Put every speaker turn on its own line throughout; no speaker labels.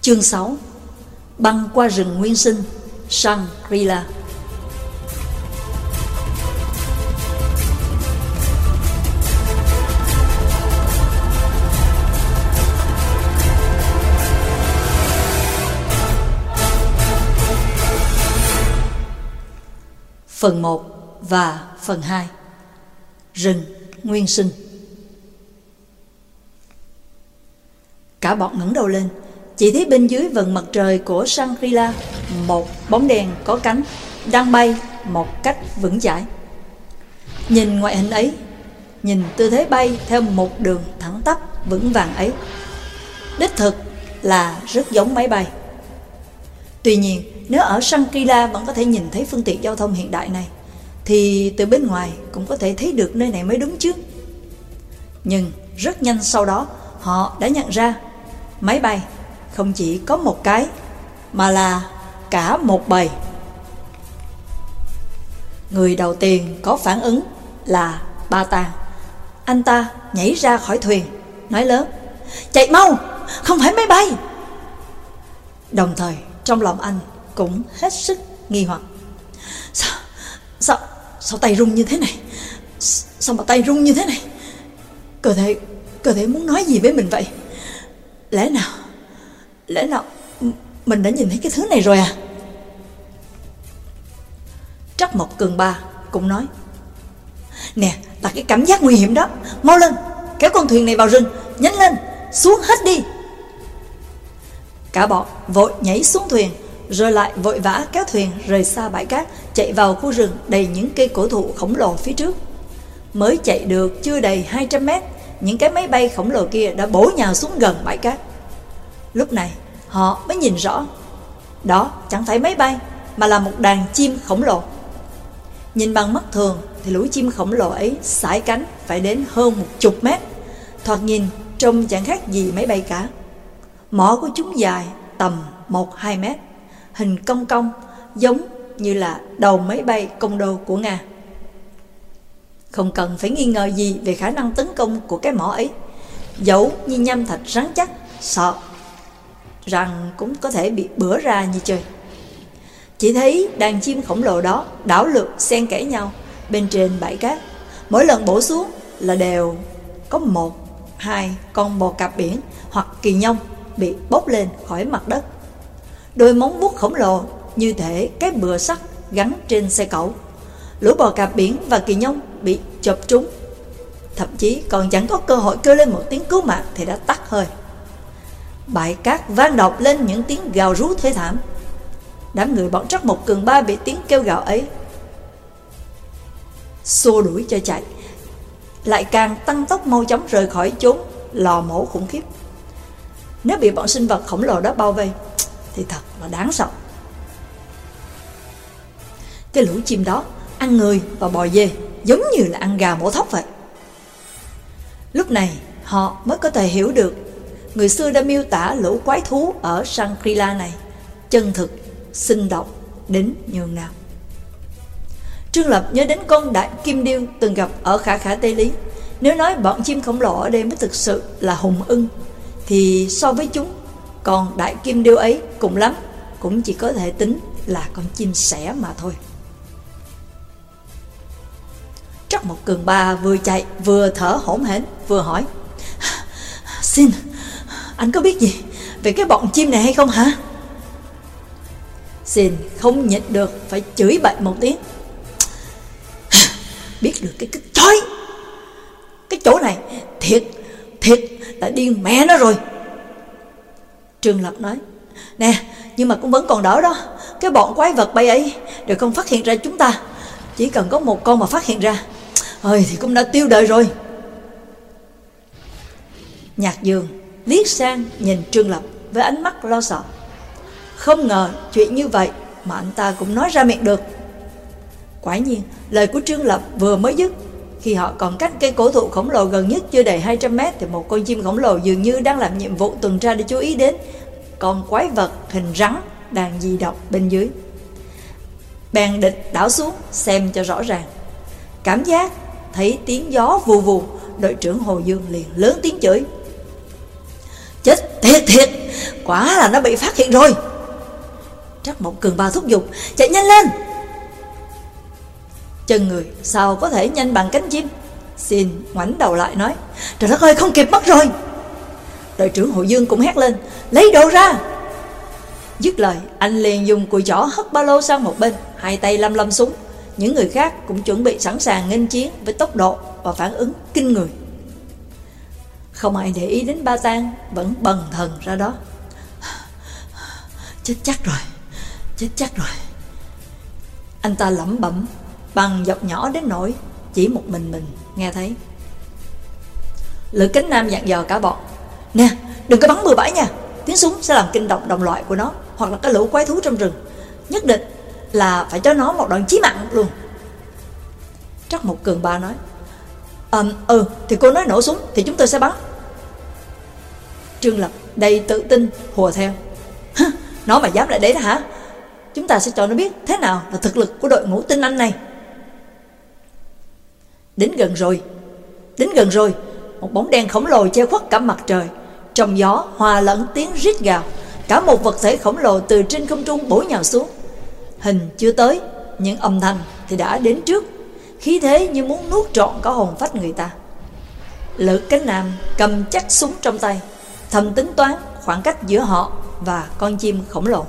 Chương 6. Băng qua rừng nguyên sinh, Shangri-La. Phần 1 và phần 2. Rừng nguyên sinh. Cả bọn ngẩng đầu lên, chỉ thấy bên dưới vầng mặt trời của Shangri-La một bóng đèn có cánh đang bay một cách vững chãi. Nhìn ngoại hình ấy, nhìn tư thế bay theo một đường thẳng tắp vững vàng ấy, đích thực là rất giống máy bay. Tuy nhiên, nếu ở Shangri-La vẫn có thể nhìn thấy phương tiện giao thông hiện đại này, thì từ bên ngoài cũng có thể thấy được nơi này mới đúng chứ. Nhưng rất nhanh sau đó, họ đã nhận ra máy bay không chỉ có một cái, mà là cả một bầy. Người đầu tiên có phản ứng là Ba Tàng. Anh ta nhảy ra khỏi thuyền, nói lớn: "Chạy mau, không phải máy bay!" Đồng thời trong lòng anh cũng hết sức nghi hoặc. Sao tay rung như thế này? Sao mà tay rung như thế này? Cơ thể muốn nói gì với mình vậy? Lẽ nào mình đã nhìn thấy cái thứ này rồi à? Trắc Mộc Cường Ba cũng nói: "Nè, là cái cảm giác nguy hiểm đó. Mau lên, kéo con thuyền này vào rừng. Nhanh lên, xuống hết đi." Cả bọn vội nhảy xuống thuyền, rồi lại vội vã kéo thuyền rời xa bãi cát, chạy vào khu rừng đầy những cây cổ thụ khổng lồ phía trước. Mới chạy được chưa đầy 200 mét, những cái máy bay khổng lồ kia đã bổ nhào xuống gần bãi cát. Lúc này họ mới nhìn rõ, đó chẳng phải máy bay, mà là một đàn chim khổng lồ. Nhìn bằng mắt thường thì lũ chim khổng lồ ấy sải cánh phải đến hơn 10 mét, thoạt nhìn trông chẳng khác gì máy bay cả. Mỏ của chúng dài tầm 1-2 mét, hình cong cong giống như là đầu máy bay Condor của Nga. Không cần phải nghi ngờ gì về khả năng tấn công của cái mỏ ấy, dẫu như nham thạch rắn chắc, sợ rằng cũng có thể bị bữa ra như chơi. Chỉ thấy đàn chim khổng lồ đó đảo lượn xen kẽ nhau bên trên bãi cát. Mỗi lần bổ xuống là đều có 1-2 con bò cạp biển hoặc kỳ nhông bị bốc lên khỏi mặt đất. Đôi móng vuốt khổng lồ như thể cái bừa sắt gắn trên xe cẩu. Lũ bò cạp biển và kỳ nhông bị chộp trúng, thậm chí còn chẳng có cơ hội kêu lên một tiếng cứu mạng thì đã tắt hơi. Bãi cát vang động lên những tiếng gào rú thê thảm. Đám người bọn Trắc Mộc Cường Ba bị tiếng kêu gào ấy xua đuổi cho chạy, lại càng tăng tốc mau chóng rời khỏi chốn lò mổ khủng khiếp. Nếu bị bọn sinh vật khổng lồ đó bao vây thì thật là đáng sợ. Cái lũ chim đó ăn người và bò dê giống như là ăn gà mổ thóc vậy. Lúc này họ mới có thể hiểu được người xưa đã miêu tả lũ quái thú ở Shangri-La này chân thực, sinh động đến nhường nào. Trương Lập nhớ đến con đại kim điêu từng gặp ở Khả Khả Tây Lý. Nếu nói bọn chim khổng lồ ở đây mới thực sự là hùng ưng, thì so với chúng, còn đại kim điêu ấy cùng lắm cũng chỉ có thể tính là con chim sẻ mà thôi. Trắc Mộc Cường Ba vừa chạy vừa thở hổn hển vừa hỏi: "Xin, anh có biết gì về cái bọn chim này hay không hả?" Xin không nhịn được phải chửi bậy một tiếng: "Biết được cái chói, cái chỗ này thiệt là điên mẹ nó rồi." Trương Lập nói: "Nè, nhưng mà cũng vẫn còn đỡ đó. Cái bọn quái vật bay ấy đều không phát hiện ra chúng ta. Chỉ cần có một con mà phát hiện ra thì cũng đã tiêu đời rồi." Nhạc Dương liếc sang nhìn Trương Lập với ánh mắt lo sợ. Không ngờ chuyện như vậy mà anh ta cũng nói ra miệng được. Quả nhiên lời của Trương Lập vừa mới dứt, khi họ còn cách cây cổ thụ khổng lồ gần nhất chưa đầy 200 mét, thì một con chim khổng lồ dường như đang làm nhiệm vụ tuần tra để chú ý đến con quái vật hình rắn đang di động bên dưới. Bèn định đảo xuống xem cho rõ ràng. Cảm giác thấy tiếng gió vù vù, đội trưởng Hồ Dương liền lớn tiếng chửi: "Chết thiệt, quả là nó bị phát hiện rồi. Trắc Mộc Cường Ba thúc giục, chạy nhanh lên. Chân người sao có thể nhanh bằng cánh chim. Xin ngoảnh đầu lại nói, trời đất ơi, không kịp mất rồi. Đội trưởng Hồ Dương cũng hét lên, lấy đồ ra. Dứt lời, anh liền dùng cùi chỏ hất ba lô sang một bên, hai tay lăm lăm súng. Những người khác cũng chuẩn bị sẵn sàng nghênh chiến với tốc độ và phản ứng kinh người. Không ai để ý đến Ba Tang vẫn bần thần ra đó. Chết chắc rồi, chết chắc rồi. Anh ta lẩm bẩm bằng giọng nhỏ đến nỗi chỉ một mình nghe thấy. Lữ Cánh Nam dặn dò cả bọn, nè, đừng có bắn bừa bãi nha. Tiếng súng sẽ làm kinh động đồng loại của nó, hoặc là cái lũ quái thú trong rừng. Nhất định là phải cho nó một đòn chí mạng luôn. Trắc Mộc Cường Ba nói, thì cô nói nổ súng thì chúng tôi sẽ bắn. Trương Lập đầy tự tin hùa theo, nó mà dám lại đấy đó hả? Chúng ta sẽ cho nó biết thế nào là thực lực của đội ngũ tinh anh này. Đến gần rồi. Một bóng đen khổng lồ che khuất cả mặt trời. Trong gió hòa lẫn tiếng rít gào. Cả một vật thể khổng lồ từ trên không trung bổ nhào xuống. Hình chưa tới, nhưng âm thanh thì đã đến trước. Khí thế như muốn nuốt trọn cả hồn phách người ta. Lữ Cánh Nam cầm chắc súng trong tay, thầm tính toán khoảng cách giữa họ và con chim khổng lồ.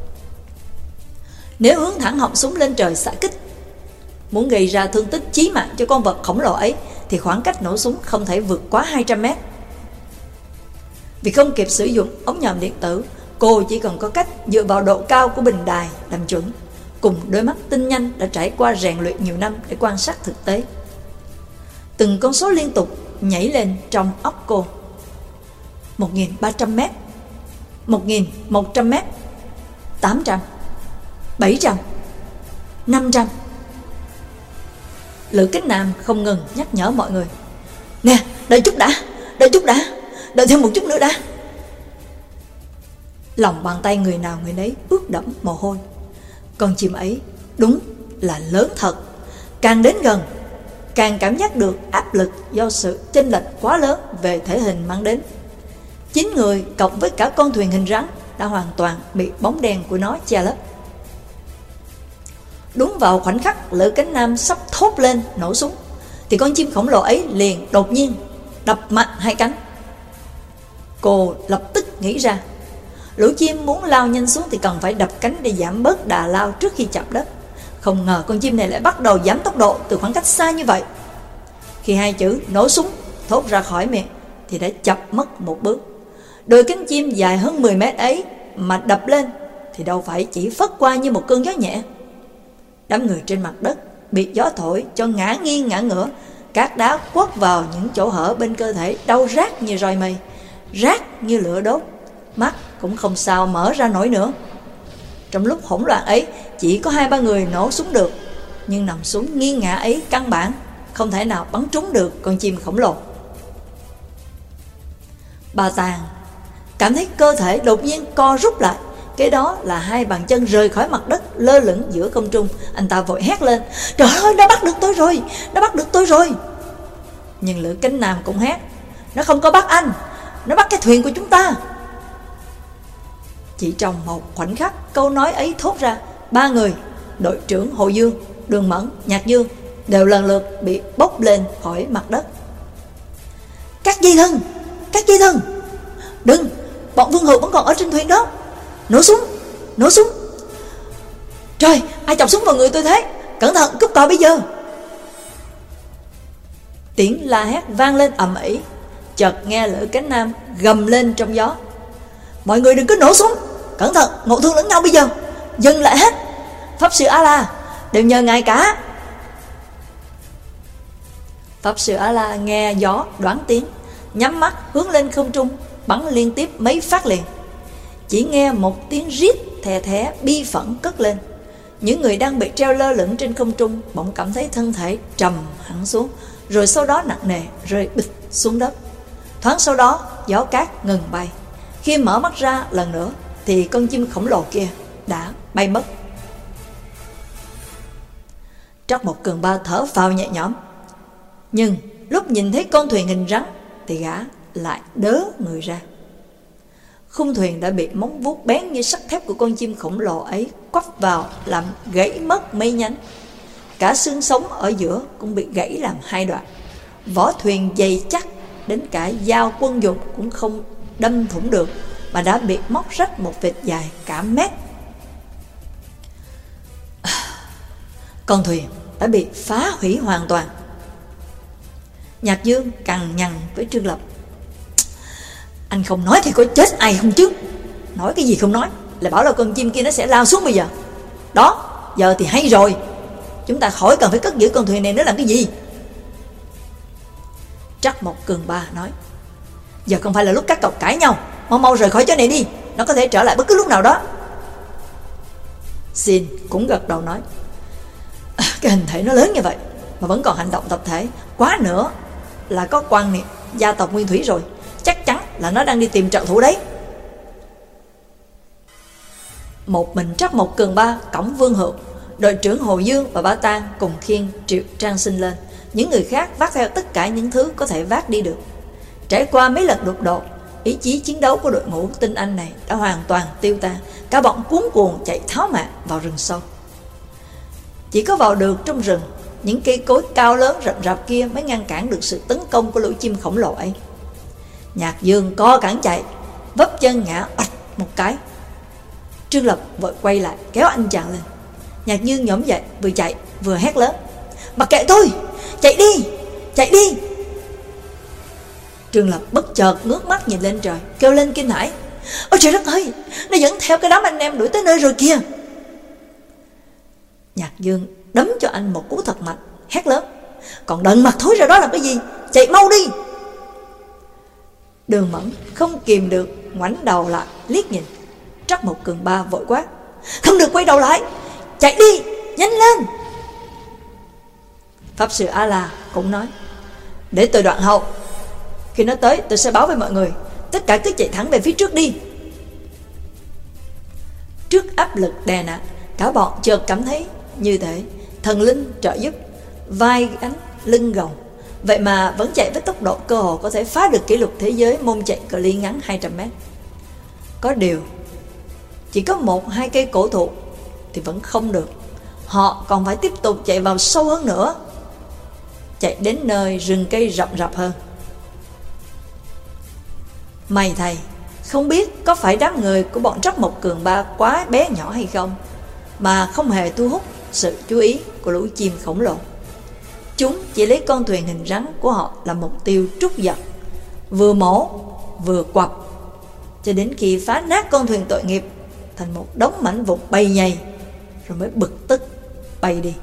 Nếu hướng thẳng họng súng lên trời xạ kích, muốn gây ra thương tích chí mạng cho con vật khổng lồ ấy, thì khoảng cách nổ súng không thể vượt quá 200 mét. Vì không kịp sử dụng ống nhòm điện tử, cô chỉ còn có cách dựa vào độ cao của bình đài làm chuẩn, cùng đôi mắt tinh nhanh đã trải qua rèn luyện nhiều năm để quan sát thực tế. Từng con số liên tục nhảy lên trong óc cô. 1.300 mét, 1.100 mét, 800, 700, 500. Lữ Cánh Nam không ngừng nhắc nhở mọi người, nè, đợi chút đã, đợi thêm một chút nữa đã. Lòng bàn tay người nào người nấy ướt đẫm mồ hôi. Con chim ấy đúng là lớn thật. Càng đến gần, càng cảm giác được áp lực do sự chênh lệch quá lớn về thể hình mang đến. 9 người cộng với cả con thuyền hình rắn đã hoàn toàn bị bóng đen của nó che lấp. Đúng vào khoảnh khắc Lữ Cánh Nam sắp thốt lên nổ súng, thì con chim khổng lồ ấy liền đột nhiên đập mạnh hai cánh. Cô lập tức nghĩ ra, lũ chim muốn lao nhanh xuống thì cần phải đập cánh để giảm bớt đà lao trước khi chạm đất. Không ngờ con chim này lại bắt đầu giảm tốc độ từ khoảng cách xa như vậy. Khi hai chữ nổ súng thốt ra khỏi miệng thì đã chập mất một bước. Đôi cánh chim dài hơn 10 mét ấy mà đập lên thì đâu phải chỉ phất qua như một cơn gió nhẹ. Đám người trên mặt đất bị gió thổi cho ngã nghiêng ngã ngửa, cát đá quất vào những chỗ hở bên cơ thể, đau rát như roi mây, rát như lửa đốt, mắt cũng không sao mở ra nổi nữa. Trong lúc hỗn loạn ấy, chỉ có 2-3 người nổ súng được, nhưng nằm xuống nghiêng ngã ấy căn bản không thể nào bắn trúng được con chim khổng lồ. Ba Tàng cảm thấy cơ thể đột nhiên co rút lại. Cái đó là 2 bàn chân rời khỏi mặt đất, lơ lửng giữa không trung. Anh ta vội hét lên, trời ơi, nó bắt được tôi rồi, nó bắt được tôi rồi. Nhưng Lữ Cánh Nam cũng hét, nó không có bắt anh, nó bắt cái thuyền của chúng ta. Chỉ trong một khoảnh khắc câu nói ấy thốt ra, 3 người, đội trưởng Hồ Dương, Đường Mẫn, Nhạc Dương đều lần lượt bị bốc lên khỏi mặt đất. Các dây thân, đừng, bọn Vương Hữu vẫn còn ở trên thuyền đó. Nổ súng. Trời, ai chọc súng vào người tôi thế? Cẩn thận, cúp cò bây giờ. Tiếng la hét vang lên ầm ĩ. Chợt nghe Lữ Cánh Nam gầm lên trong gió, mọi người đừng có nổ súng, cẩn thận, ngộ thương lẫn nhau bây giờ. Dừng lại hết, Pháp Sư A-la đều nhờ ngài cả. Pháp Sư A-la nghe gió đoán tiếng, nhắm mắt hướng lên không trung, bắn liên tiếp mấy phát liền. Chỉ nghe một tiếng rít thè thé bi phẫn cất lên. Những người đang bị treo lơ lửng trên không trung bỗng cảm thấy thân thể trầm hẳn xuống, rồi sau đó nặng nề rơi bịch xuống đất. Thoáng sau đó gió cát ngừng bay. Khi mở mắt ra lần nữa thì con chim khổng lồ kia đã bay mất. Trắc Mộc Cường Ba thở phào nhẹ nhõm, nhưng lúc nhìn thấy con thuyền hình rắn thì gã lại đớ người ra. Khung thuyền đã bị móng vuốt bén như sắt thép của con chim khổng lồ ấy quắp vào, làm gãy mất mấy nhánh. Cả xương sống ở giữa cũng bị gãy làm hai đoạn. Vỏ thuyền dày chắc đến cả dao quân dụng cũng không đâm thủng được, mà đã bị móc rách một vệt dài cả mét. Con thuyền đã bị phá hủy hoàn toàn. Nhạc Dương cằn nhằn với Trương Lập: anh không nói thì có chết ai không chứ? Nói cái gì không nói, lại bảo là con chim kia nó sẽ lao xuống bây giờ. Đó, giờ thì hay rồi, chúng ta khỏi cần phải cất giữ con thuyền này nữa làm cái gì? Trắc Mộc Cường Ba nói: giờ không phải là lúc các cậu cãi nhau, mau mau rời khỏi chỗ này đi, nó có thể trở lại bất cứ lúc nào đó. Xin cũng gật đầu nói: cái hình thể nó lớn như vậy mà vẫn còn hành động tập thể, quá nữa là có quan niệm gia tộc nguyên thủy rồi, chắc chắn là nó đang đi tìm trợ thủ đấy. Một mình Trắc Mộc Cường Ba cõng Vương Hữu, đội trưởng Hồ Dương và Bá Tang cùng khiêng Triệu Trang Sinh lên. Những người khác vác theo tất cả những thứ có thể vác đi được. Trải qua mấy lần đụng độ, ý chí chiến đấu của đội ngũ tinh anh này đã hoàn toàn tiêu tan. Cả bọn cuống cuồng chạy tháo mạng vào rừng sâu. Chỉ có vào được trong rừng, những cây cối cao lớn rậm rạp kia mới ngăn cản được sự tấn công của lũ chim khổng lồ ấy. Nhạc Dương co cẳng chạy, vấp chân ngã ạch một cái. Trương Lập vội quay lại kéo anh chàng lên. Nhạc Dương nhổm dậy, vừa chạy vừa hét lớn: mặc kệ tôi, chạy đi, chạy đi. Trương Lập bất chợt ngước mắt nhìn lên trời, kêu lên kinh hãi: ôi trời đất ơi, nó dẫn theo cái đám anh em đuổi tới nơi rồi kìa. Nhạc Dương đấm cho anh một cú thật mạnh, hét lớn: còn đần mặt thối ra đó làm cái gì, chạy mau đi. Đường Mẫn không kìm được ngoảnh đầu lại liếc nhìn. Trắc Mộc Cường Ba vội quát: không được quay đầu lại, chạy đi, nhanh lên. Pháp Sư A La cũng nói: để tôi đoạn hậu, khi nó tới tôi sẽ báo với mọi người, tất cả cứ chạy thẳng về phía trước đi. Trước áp lực đè nặng, cả bọn chợt cảm thấy như thể thần linh trợ giúp, vai gánh lưng gồng. Vậy mà vẫn chạy với tốc độ cơ hồ có thể phá được kỷ lục thế giới môn chạy cự ly ngắn 200m. Có điều chỉ có 1-2 cây cổ thụ thì vẫn không được, họ còn phải tiếp tục chạy vào sâu hơn nữa, chạy đến nơi rừng cây rậm rạp hơn. May thầy, không biết có phải đám người của bọn Trắc Mộc Cường Ba quá bé nhỏ hay không mà không hề thu hút sự chú ý của lũ chim khổng lồ. Chúng chỉ lấy con thuyền hình rắn của họ làm mục tiêu trút giật, vừa mổ vừa quặp, cho đến khi phá nát con thuyền tội nghiệp thành một đống mảnh vụn bay nhầy, rồi mới bực tức bay đi.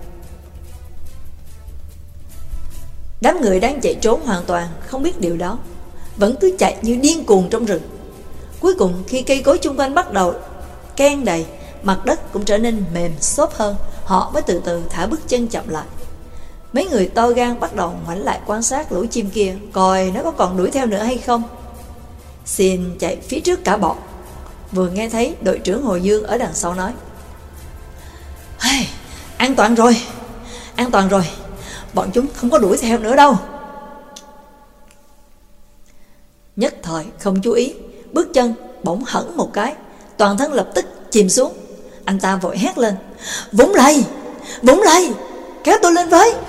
Đám người đang chạy trốn hoàn toàn không biết điều đó, vẫn cứ chạy như điên cuồng trong rừng. Cuối cùng khi cây cối chung quanh bắt đầu ken đầy, mặt đất cũng trở nên mềm xốp hơn, họ mới từ từ thả bước chân chậm lại. Mấy người to gan bắt đầu ngoảnh lại quan sát lũ chim kia, coi nó có còn đuổi theo nữa hay không. Xin chạy phía trước cả bọn, vừa nghe thấy đội trưởng Hồ Dương ở đằng sau nói: hey, an toàn rồi, an toàn rồi, bọn chúng không có đuổi theo nữa đâu. Nhất thời không chú ý, bước chân bỗng hẫng một cái, toàn thân lập tức chìm xuống. Anh ta vội hét lên: vũng lầy, kéo tôi lên với.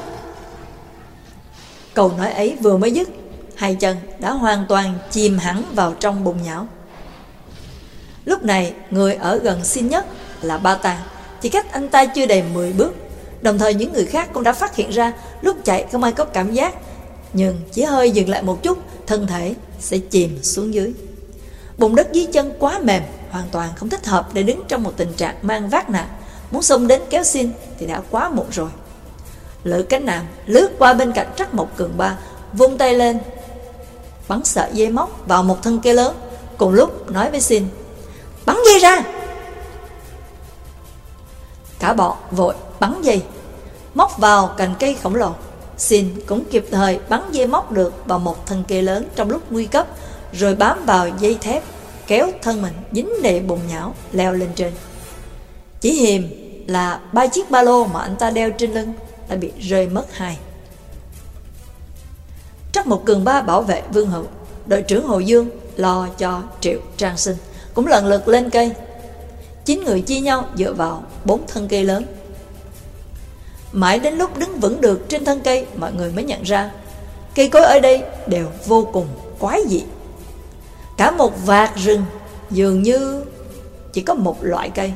Câu nói ấy vừa mới dứt, hai chân đã hoàn toàn chìm hẳn vào trong bùn nhão. Lúc này người ở gần Xin nhất là Ba Tàng chỉ cách anh ta chưa đầy 10 bước. Đồng thời những người khác cũng đã phát hiện ra lúc chạy không ai có cảm giác, nhưng chỉ hơi dừng lại một chút, thân thể sẽ chìm xuống dưới. Bùn đất dưới chân quá mềm, hoàn toàn không thích hợp để đứng trong một tình trạng mang vác nặng. Muốn xông đến kéo Xin thì đã quá muộn rồi. Lữ Cánh Nam lướt qua bên cạnh Trắc Mộc Cường Ba, vung tay lên bắn sợi dây móc vào một thân cây lớn, cùng lúc nói với Xin: bắn dây ra. Cả bọn vội bắn dây móc vào cành cây khổng lồ. Xin cũng kịp thời bắn dây móc được vào một thân cây lớn trong lúc nguy cấp, rồi bám vào dây thép, kéo thân mình dính đầy bùn nhão leo lên trên. Chỉ hiềm là 3 chiếc ba lô mà anh ta đeo trên lưng đã bị rơi mất 2. Trắc Mộc Cường Ba bảo vệ Vương Hữu, đội trưởng Hồ Dương lo cho Triệu Trang Sinh, cũng lần lượt lên cây. 9 người chia nhau dựa vào 4 thân cây lớn. Mãi đến lúc đứng vững được trên thân cây, mọi người mới nhận ra cây cối ở đây đều vô cùng quái dị. Cả một vạt rừng dường như chỉ có một loại cây.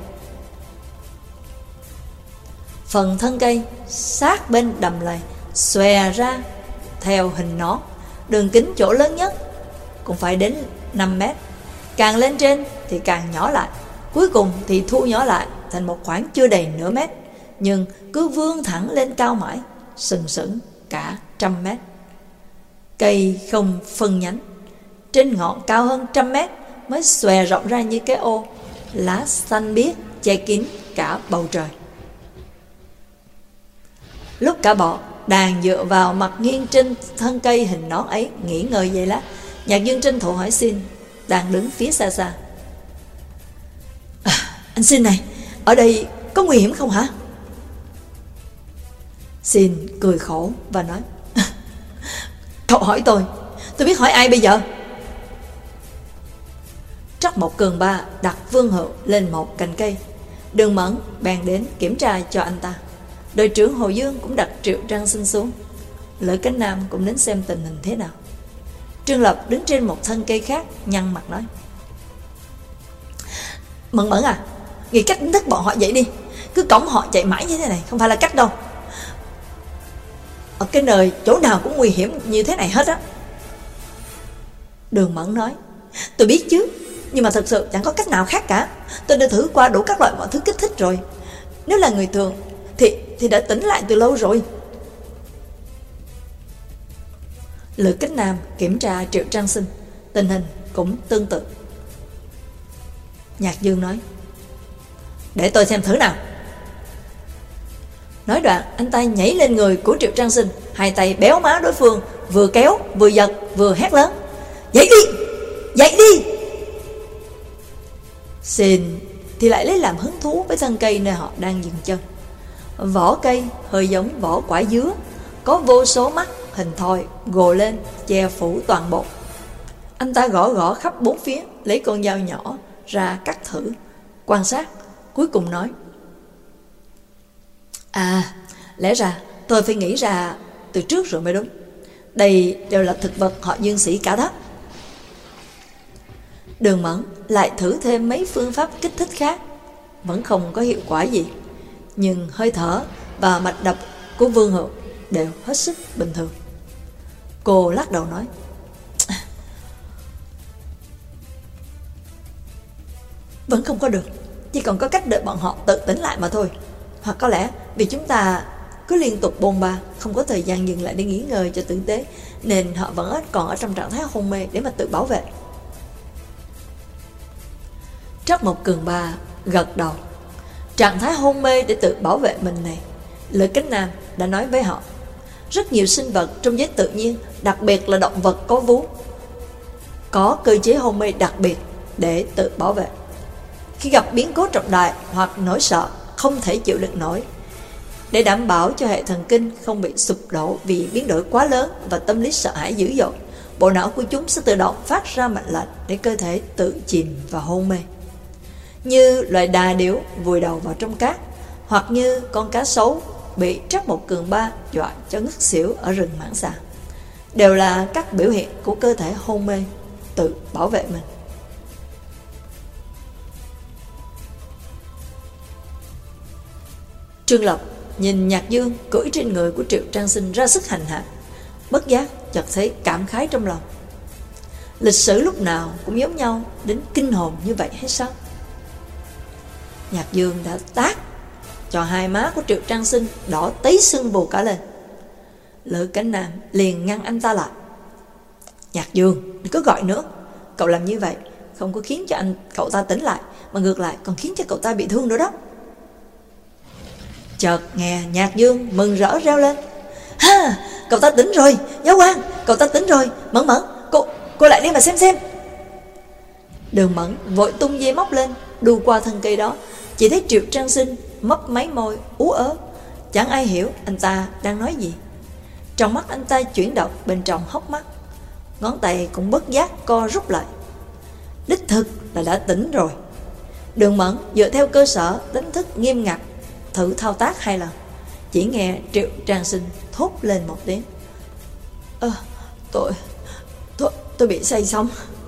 Phần thân cây sát bên đầm lầy xòe ra theo hình nón, đường kính chỗ lớn nhất cũng phải đến 5 mét. Càng lên trên thì càng nhỏ lại, cuối cùng thì thu nhỏ lại thành một khoảng chưa đầy nửa mét, nhưng cứ vươn thẳng lên cao mãi, sừng sững cả 100 mét. Cây không phân nhánh, trên ngọn cao hơn 100 mét mới xòe rộng ra như cái ô, lá xanh biếc che kín cả bầu trời. Lúc cả bọn đàn dựa vào mặt nghiêng trên thân cây hình nón ấy nghỉ ngơi giây lát, Nhạc Dương tranh thủ hỏi Xin đang đứng phía xa xa: anh Xin này, ở đây có nguy hiểm không hả? Xin cười khổ và nói: cậu hỏi tôi biết hỏi ai bây giờ? Trắc Mộc Cường Ba đặt Vương Hữu lên một cành cây, Đường Mẫn bèn đến kiểm tra cho anh ta. Đội trưởng Hồ Dương cũng đặt Triệu Trang Sinh xuống. Lữ Cánh Nam cũng đến xem tình hình thế nào. Trương Lập đứng trên một thân cây khác, nhăn mặt nói: Mẫn Mẫn à, nghĩ cách đánh thức bọn họ dậy đi. Cứ cõng họ chạy mãi như thế này không phải là cách đâu. Ở cái nơi chỗ nào cũng nguy hiểm như thế này hết á. Đường Mẫn nói: tôi biết chứ, nhưng mà thật sự chẳng có cách nào khác cả. Tôi đã thử qua đủ các loại mọi thứ kích thích rồi. Nếu là người thường thì đã tỉnh lại từ lâu rồi. Lữ Cánh Nam kiểm tra Triệu Trang Sinh, tình hình cũng tương tự. Nhạc Dương nói: để tôi xem thử nào. Nói đoạn, anh ta nhảy lên người của Triệu Trang Sinh, hai tay béo má đối phương, vừa kéo vừa giật vừa hét lớn: dậy đi, dậy đi. Xin thì lại lấy làm hứng thú với thân cây nơi họ đang dừng chân. Vỏ cây hơi giống vỏ quả dứa, có vô số mắt hình thoi gồ lên che phủ toàn bộ. Anh ta gõ khắp bốn phía, lấy con dao nhỏ ra cắt thử, quan sát, cuối cùng nói: lẽ ra tôi phải nghĩ ra từ trước rồi mới đúng. Đây đều là thực vật họ Dương Sĩ cả đó. Đường Mẫn lại thử thêm mấy phương pháp kích thích khác, vẫn không có hiệu quả gì. Nhưng hơi thở và mạch đập của Vương Hữu đều hết sức bình thường. Cô lắc đầu nói: vẫn không có được. Chỉ còn có cách đợi bọn họ tự tỉnh lại mà thôi. Hoặc có lẽ vì chúng ta cứ liên tục bôn ba, không có thời gian dừng lại để nghỉ ngơi cho tử tế, nên họ vẫn còn ở trong trạng thái hôn mê để mà tự bảo vệ. Trắc Mộc Cường Ba gật đầu. Trạng thái hôn mê để tự bảo vệ mình này, Lữ Cánh Nam đã nói với họ, rất nhiều sinh vật trong giới tự nhiên, đặc biệt là động vật có vú, có cơ chế hôn mê đặc biệt để tự bảo vệ. Khi gặp biến cố trọng đại hoặc nỗi sợ không thể chịu đựng nổi, để đảm bảo cho hệ thần kinh không bị sụp đổ vì biến đổi quá lớn và tâm lý sợ hãi dữ dội, bộ não của chúng sẽ tự động phát ra mệnh lệnh để cơ thể tự chìm vào hôn mê. Như loài đà điểu vùi đầu vào trong cát, hoặc như con cá sấu bị Trắc Mộc Cường Ba dọa cho ngất xỉu ở rừng Mãng Xà, đều là các biểu hiện của cơ thể hôn mê tự bảo vệ mình. Trương Lập nhìn Nhạc Dương cưỡi trên người của Triệu Trang Sinh ra sức hành hạ, bất giác chợt thấy cảm khái trong lòng. Lịch sử lúc nào cũng giống nhau đến kinh hồn như vậy hay sao? Nhạc Dương đã tát cho hai má của Triệu Trang Sinh đỏ tấy sưng vù cả lên. Lữ Cánh Nam liền ngăn anh ta lại: Nhạc Dương, đừng có gọi nữa. Cậu làm như vậy không có khiến cho cậu ta tỉnh lại, mà ngược lại còn khiến cho cậu ta bị thương nữa đó. Chợt nghe Nhạc Dương mừng rỡ reo lên: ha, cậu ta tỉnh rồi, giáo quan, cậu ta tỉnh rồi. Mẫn Mẫn, cô lại đi mà xem. Đường Mẫn vội tung dây móc lên, đu qua thân cây đó, chỉ thấy Triệu Trang Sinh mấp máy môi ú ớ, chẳng ai hiểu anh ta đang nói gì. Trong mắt anh ta chuyển động bên trong hốc mắt, ngón tay cũng bất giác co rút lại. đích thực là đã tỉnh rồi. Đường Mẫn dựa theo cơ sở đánh thức nghiêm ngặt, thử thao tác 2 lần. Chỉ nghe Triệu Trang Sinh thốt lên một tiếng: Tôi bị say sóng.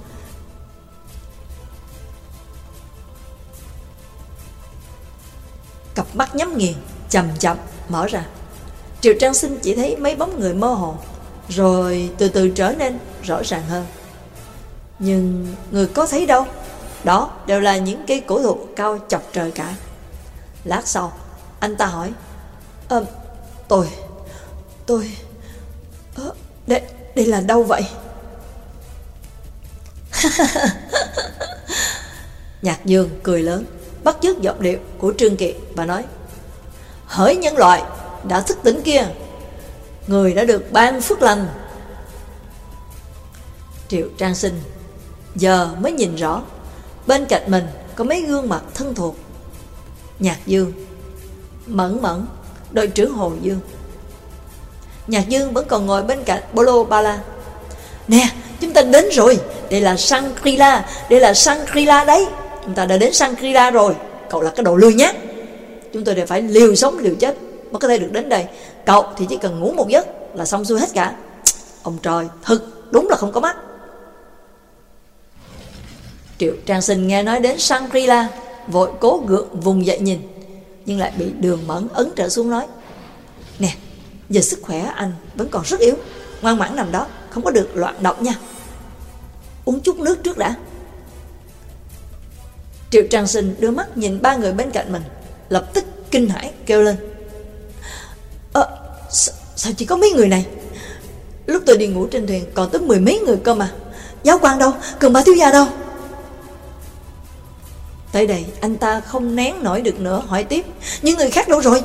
Cặp mắt nhắm nghiền chậm chậm mở ra. Triệu Trang Sinh chỉ thấy mấy bóng người mơ hồ, rồi từ từ trở nên rõ ràng hơn. Nhưng người có thấy đâu, đó đều là những cây cổ thụ cao chọc trời cả. Lát sau anh ta hỏi: Đây là đâu vậy? Nhạc Dương cười lớn, bắt chước giọng điệu của Trương Kiệt và nói: hỡi nhân loại đã thức tỉnh kia, người đã được ban phước lành. Triệu Trang Sinh giờ mới nhìn rõ, bên cạnh mình có mấy gương mặt thân thuộc: Nhạc Dương, Mẫn Mẫn, đội trưởng Hồ Dương. Nhạc Dương vẫn còn ngồi bên cạnh Bolo Bala. Nè, chúng ta đến rồi, đây là Shangri-La, đây là Shangri-La đấy. Chúng ta đã đến Shangri-La rồi. Cậu là cái đồ lười nhác. Chúng tôi đều phải liều sống liều chết mới có thể được đến đây. Cậu thì chỉ cần ngủ một giấc là xong xuôi hết cả. Ông trời, thực đúng là không có mắt. Triệu Trang Sinh nghe nói đến Shangri-La, vội cố gượng vùng dậy nhìn, nhưng lại bị Đường Mẫn ấn trở xuống nói: nè, giờ sức khỏe anh vẫn còn rất yếu, ngoan ngoãn nằm đó, không có được loạn động nha. Uống chút nước trước đã. Triệu Trang Sinh đưa mắt nhìn 3 người bên cạnh mình, lập tức kinh hãi kêu lên: sao chỉ có mấy người này? Lúc tôi đi ngủ trên thuyền còn tới 10 mấy người cơ mà. Giáo quan đâu? Cường Ba thiếu gia đâu? Tới đây anh ta không nén nổi được nữa, hỏi tiếp: những người khác đâu rồi?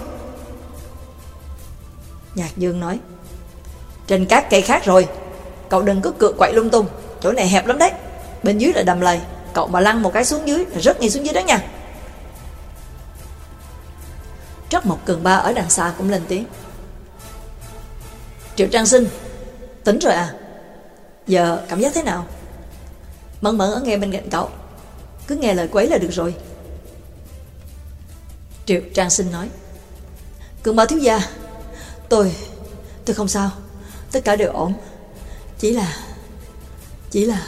Nhạc Dương nói: trên các cây khác rồi. Cậu đừng có cựa quậy lung tung, chỗ này hẹp lắm đấy. Bên dưới là đầm lầy, cậu mà lăn một cái xuống dưới là rớt ngay xuống dưới đó nha. Trắc Mộc Cường Ba ở đằng xa cũng lên tiếng: Triệu Trang Sinh, tỉnh rồi à? Giờ cảm giác thế nào? Mẫn Mẫn ở nghe bên cạnh cậu, cứ nghe lời quấy là được rồi. Triệu Trang Sinh nói: Cường Ba thiếu gia, tôi không sao, tất cả đều ổn. Chỉ là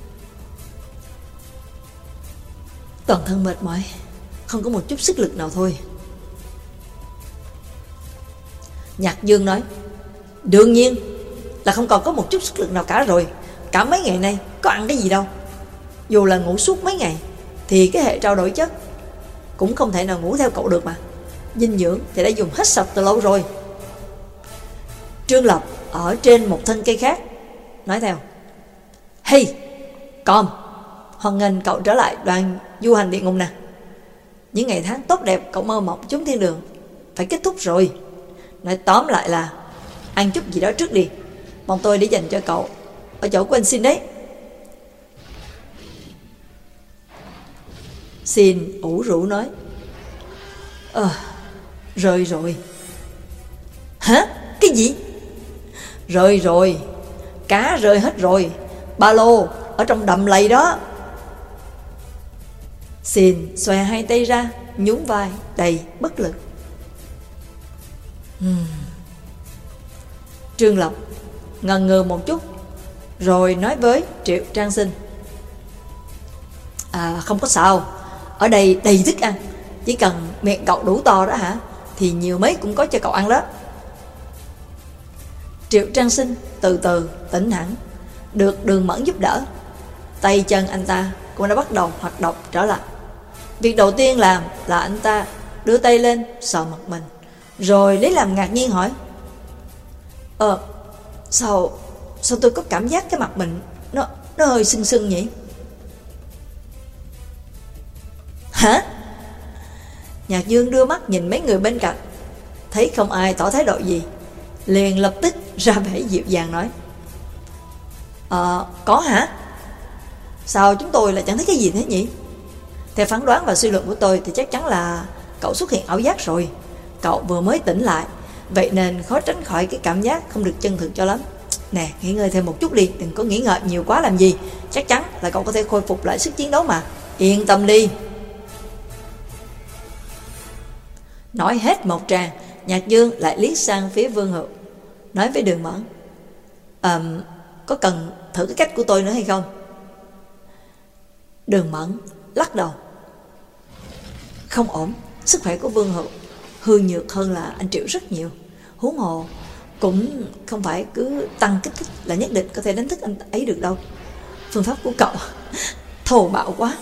toàn thân mệt mỏi, không có một chút sức lực nào thôi. Nhạc Dương nói: đương nhiên là không còn có một chút sức lực nào cả rồi. Cả mấy ngày nay có ăn cái gì đâu. Dù là ngủ suốt mấy ngày thì cái hệ trao đổi chất cũng không thể nào ngủ theo cậu được mà. Dinh dưỡng thì đã dùng hết sạch từ lâu rồi. Trương Lập ở trên một thân cây khác nói theo: Hey, con, hoan nghênh cậu trở lại đoàn du hành địa ngục nè. Những ngày tháng tốt đẹp cậu mơ mộng chúng thiên đường phải kết thúc rồi. Nói tóm lại là ăn chút gì đó trước đi, mong tôi để dành cho cậu ở chỗ của anh Xin đấy. Xin ủ rũ nói: rơi rồi. Hả? Cái gì? Rơi rồi, cá rơi hết rồi, ba lô ở trong đầm lầy đó. Xin xòe hai tay ra, nhún vai đầy bất lực. Trương Lập ngần ngừ một chút, rồi nói với Triệu Trang Sinh: không có sao, ở đây đầy thức ăn, chỉ cần miệng cậu đủ to đó hả, thì nhiều mấy cũng có cho cậu ăn đó. Triệu Trang Sinh từ từ tỉnh hẳn, được Đường Mẫn giúp đỡ, tay chân anh ta cũng đã bắt đầu hoạt động trở lại. Việc đầu tiên làm là anh ta đưa tay lên sờ mặt mình, rồi lấy làm ngạc nhiên hỏi: Sao tôi có cảm giác cái mặt mình nó hơi sưng sưng nhỉ? Hả? Nhạc Dương đưa mắt nhìn mấy người bên cạnh, thấy không ai tỏ thái độ gì, liền lập tức ra vẻ dịu dàng nói: có hả? Sao chúng tôi lại chẳng thấy cái gì thế nhỉ? Theo phán đoán và suy luận của tôi thì chắc chắn là cậu xuất hiện ảo giác rồi. Cậu vừa mới tỉnh lại, vậy nên khó tránh khỏi cái cảm giác không được chân thực cho lắm. Nè, nghỉ ngơi thêm một chút đi, đừng có nghĩ ngợi nhiều quá làm gì. Chắc chắn là cậu có thể khôi phục lại sức chiến đấu mà. Yên tâm đi. Nói hết một tràng, Nhạc Dương lại liếc sang phía Vương Hữu, nói với Đường Mẫn: có cần thử cái cách của tôi nữa hay không? Đường Mẫn lắc đầu: không ổn, sức khỏe của Vương Hữu hư nhược hơn là anh Triệu rất nhiều. Huống hồ cũng không phải cứ tăng kích thích là nhất định có thể đánh thức anh ấy được đâu. Phương pháp của cậu thô bạo quá.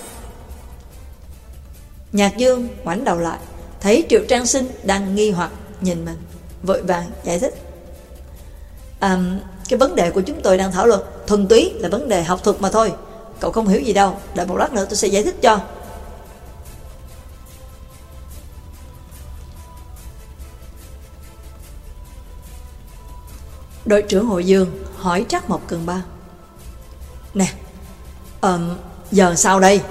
Nhạc Dương ngoảnh đầu lại, thấy Triệu Trang Sinh đang nghi hoặc nhìn mình, vội vàng giải thích: cái vấn đề của chúng tôi đang thảo luận thuần túy là vấn đề học thuật mà thôi. Cậu không hiểu gì đâu, đợi một lát nữa tôi sẽ giải thích cho. Đội trưởng Hội Dương hỏi Trác Mộc Cường Ba: nè, giờ sao đây?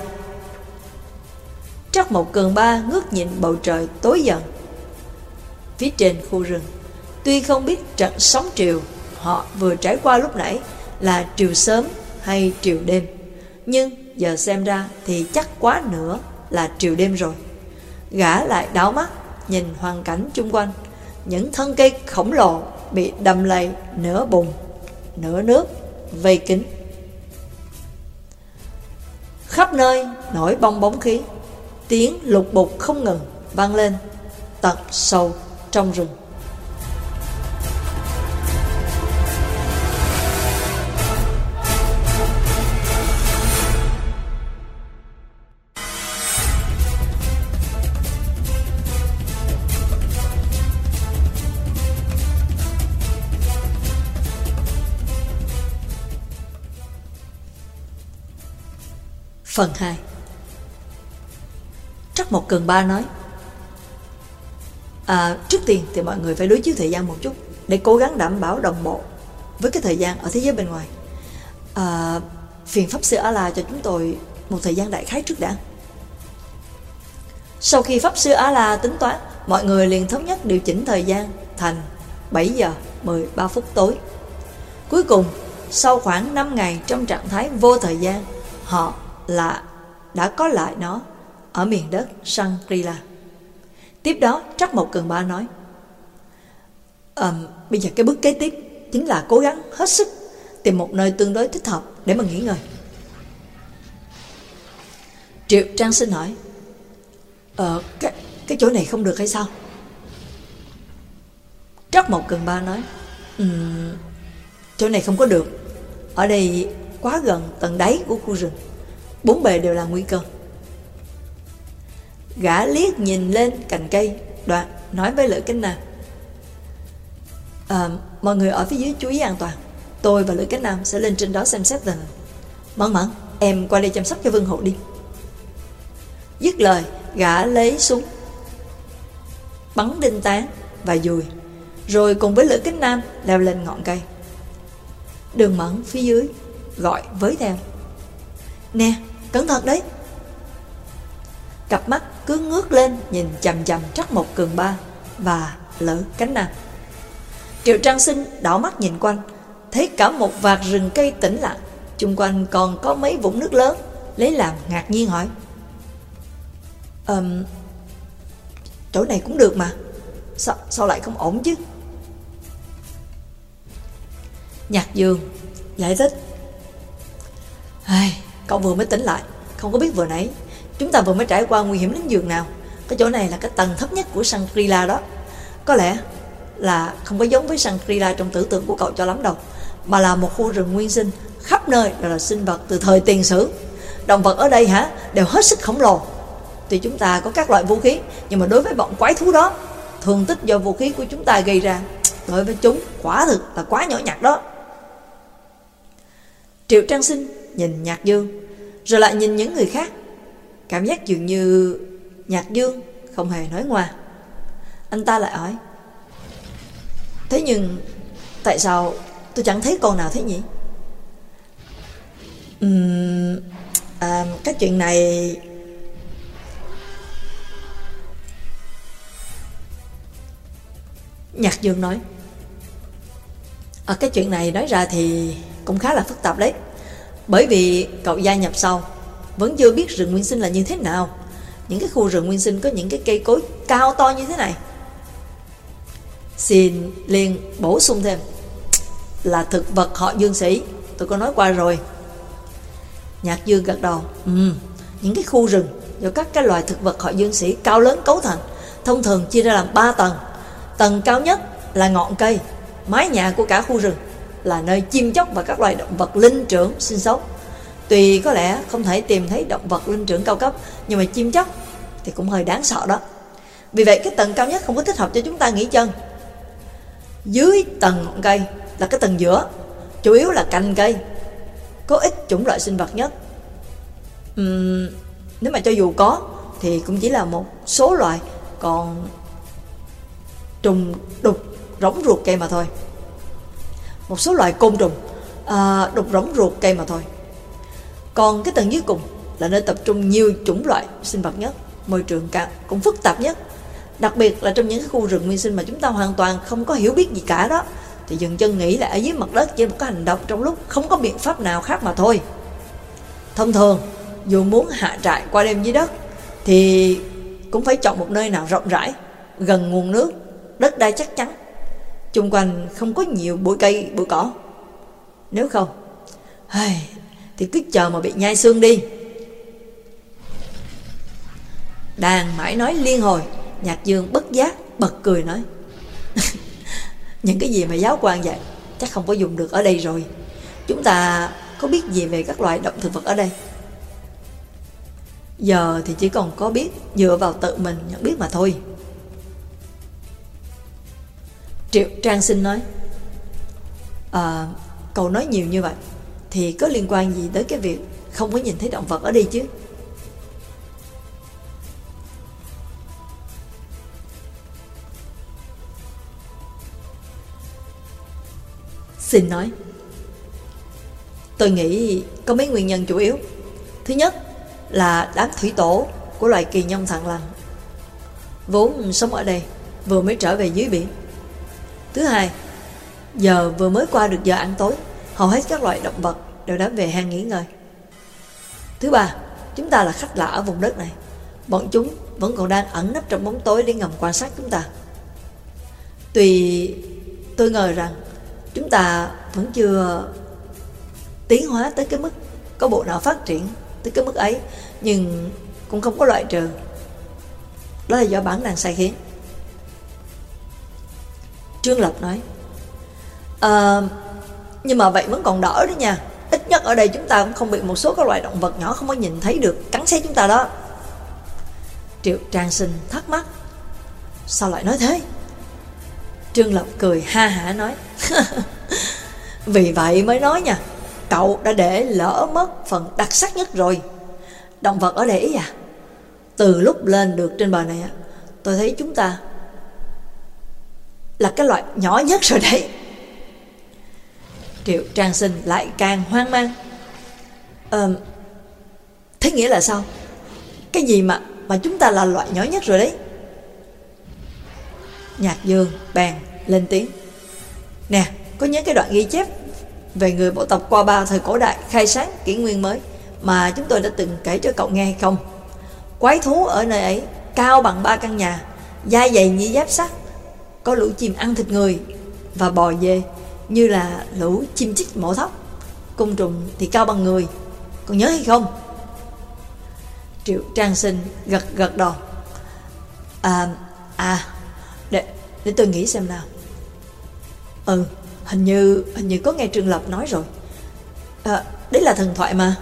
Trác Mộc Cường Ba ngước nhìn bầu trời tối dần. Phía trên khu rừng, tuy không biết trận sóng triều họ vừa trải qua lúc nãy là triều sớm hay triều đêm, nhưng giờ xem ra thì chắc quá nữa là triều đêm rồi. Gã lại đảo mắt nhìn hoàn cảnh chung quanh. Những thân cây khổng lồ bị đầm lầy nửa bùn nửa nước vây kín, khắp nơi nổi bong bóng khí. Tiếng lục bục không ngừng vang lên tận sâu trong rừng. Phần 2. Trác Mộc Cường Ba nói: trước tiên thì mọi người phải đối chiếu thời gian một chút để cố gắng đảm bảo đồng bộ với cái thời gian ở thế giới bên ngoài. Phiền Pháp Sư A-la cho chúng tôi một thời gian đại khái trước đã. Sau khi Pháp Sư A-la tính toán, mọi người liền thống nhất điều chỉnh thời gian thành 7 giờ 13 phút tối. Cuối cùng, sau khoảng 5 ngày trong trạng thái vô thời gian, họ đã có lại nó ở miền đất Shangri-La. Tiếp đó Trác Mộc Cường Ba nói: bây giờ cái bước kế tiếp chính là cố gắng hết sức tìm một nơi tương đối thích hợp để mà nghỉ ngơi. Triệu Trang Sinh hỏi: cái chỗ này không được hay sao? Trác Mộc Cường Ba nói: chỗ này không có được. Ở đây quá gần tận đáy của khu rừng, bốn bề đều là nguy cơ. Gã liếc nhìn lên cành cây, đoạn nói với Lữ Cánh Nam: mọi người ở phía dưới chú ý an toàn. Tôi và Lữ Cánh Nam sẽ lên trên đó xem xét tình hình. Mẫn Mẫn, em qua đây chăm sóc cho Vương Hộ đi. Dứt lời, gã lấy súng bắn đinh tán và dùi, rồi cùng với Lữ Cánh Nam leo lên ngọn cây. Đường Mẫn phía dưới gọi với theo: nè, cẩn thận đấy. Cặp mắt cứ ngước lên nhìn chằm chằm Trác Mộc Cường Ba và Lữ Cánh Nam. Triệu Trang Sinh đảo mắt nhìn quanh, thấy cả một vạt rừng cây tĩnh lặng, chung quanh còn có mấy vũng nước lớn, lấy làm ngạc nhiên hỏi: chỗ này cũng được mà, sao lại không ổn chứ? Nhạc Dương giải thích: cậu vừa mới tỉnh lại, không có biết vừa nãy chúng ta vừa mới trải qua nguy hiểm đến giường nào. Cái chỗ này là cái tầng thấp nhất của Shangri-La đó. Có lẽ là không có giống với Shangri-La trong tưởng tượng của cậu cho lắm đâu, mà là một khu rừng nguyên sinh, khắp nơi đều là sinh vật từ thời tiền sử. Động vật ở đây đều hết sức khổng lồ. Tuy chúng ta có các loại vũ khí, nhưng mà đối với bọn quái thú đó, thương tích do vũ khí của chúng ta gây ra đối với chúng quả thực là quá nhỏ nhặt đó. Triệu Trang Sinh nhìn Nhạc Dương, rồi lại nhìn những người khác, cảm giác dường như Nhạc Dương không hề nói ngoa. Anh ta lại hỏi: thế nhưng tại sao tôi chẳng thấy con nào thế nhỉ? Cái chuyện này Nhạc Dương nói: Cái chuyện này nói ra thì cũng khá là phức tạp đấy. Bởi vì cậu gia nhập sau vẫn chưa biết rừng nguyên sinh là như thế nào. Những cái khu rừng nguyên sinh có những cái cây cối cao to như thế này. Xin liền bổ sung thêm, là thực vật họ Dương Sĩ, tôi có nói qua rồi. Nhạc Dương gật đầu. Những cái khu rừng do các cái loài thực vật họ Dương Sĩ cao lớn cấu thành, thông thường chia ra làm 3 tầng. Tầng cao nhất là ngọn cây, mái nhà của cả khu rừng, là nơi chim chóc và các loài động vật linh trưởng sinh sống. Tuy có lẽ không thể tìm thấy động vật linh trưởng cao cấp, nhưng mà chim chóc thì cũng hơi đáng sợ đó. Vì vậy cái tầng cao nhất không có thích hợp cho chúng ta nghỉ chân. Dưới tầng ngọn cây là cái tầng giữa, chủ yếu là cành cây, có ít chủng loại sinh vật nhất. Nếu mà cho dù có thì cũng chỉ là một số loài, còn trùng đục rỗng ruột cây mà thôi. Một số loài côn trùng đục rỗng ruột cây mà thôi. Còn cái tầng dưới cùng là nơi tập trung nhiều chủng loại sinh vật nhất, môi trường cũng phức tạp nhất. Đặc biệt là trong những cái khu rừng nguyên sinh mà chúng ta hoàn toàn không có hiểu biết gì cả đó, thì dừng chân nghĩ là ở dưới mặt đất chỉ một cái hành động trong lúc không có biện pháp nào khác mà thôi. Thông thường dù muốn hạ trại qua đêm dưới đất thì cũng phải chọn một nơi nào rộng rãi, gần nguồn nước, đất đai chắc chắn, chung quanh không có nhiều bụi cây bụi cỏ. Nếu không thì cứ chờ mà bị nhai xương đi. Đàn mãi nói liên hồi, Nhạc Dương bất giác bật cười nói những cái gì mà giáo quan vậy chắc không có dùng được ở đây rồi. Chúng ta có biết gì về các loài động thực vật ở đây? Giờ thì chỉ còn có biết dựa vào tự mình nhận biết mà thôi. Triệu Trang Sinh nói, cậu nói nhiều như vậy thì có liên quan gì tới cái việc không có nhìn thấy động vật ở đây chứ? Xin nói. Tôi nghĩ có mấy nguyên nhân chủ yếu. Thứ nhất là đám thủy tổ của loài kỳ nhông thằn lằn vốn sống ở đây vừa mới trở về dưới biển. Thứ hai, giờ vừa mới qua được giờ ăn tối, hầu hết các loài động vật đều đã về hang nghỉ ngơi. Thứ ba, chúng ta là khách lạ ở vùng đất này, bọn chúng vẫn còn đang ẩn nấp trong bóng tối để ngầm quan sát chúng ta. Tuy tôi ngờ rằng chúng ta vẫn chưa tiến hóa tới cái mức có bộ não phát triển tới cái mức ấy, nhưng cũng không có loại trừ đó là do bản năng sai khiến. Trương Lập nói, nhưng mà vậy vẫn còn đỡ đó nha. Ít nhất ở đây chúng ta cũng không bị một số các loài động vật nhỏ không có nhìn thấy được cắn xé chúng ta đó. Triệu Trang Sinh thắc mắc, sao lại nói thế? Trương Lập cười ha hả nói, vì vậy mới nói nha, cậu đã để lỡ mất phần đặc sắc nhất rồi. Động vật ở đây ý à? Từ lúc lên được trên bờ này, tôi thấy chúng ta là cái loại nhỏ nhất rồi đấy. Triệu Trang Sinh lại càng hoang mang. Thế nghĩa là sao? Cái gì mà chúng ta là loại nhỏ nhất rồi đấy? Nhạc Dương bèn lên tiếng, nè, có nhớ cái đoạn ghi chép về người bộ tộc Qua Bao thời cổ đại khai sáng kỷ nguyên mới mà chúng tôi đã từng kể cho cậu nghe hay không? Quái thú ở nơi ấy cao bằng 3 căn nhà, da dày như giáp sắt, có lũ chim ăn thịt người và bò dê như là lũ chim chích mổ thóc. Côn trùng thì cao bằng người, còn nhớ hay không? Triệu Trang Sinh gật đầu. Để tôi nghĩ xem nào. Hình như có nghe Trương Lập nói rồi. Đấy là thần thoại mà.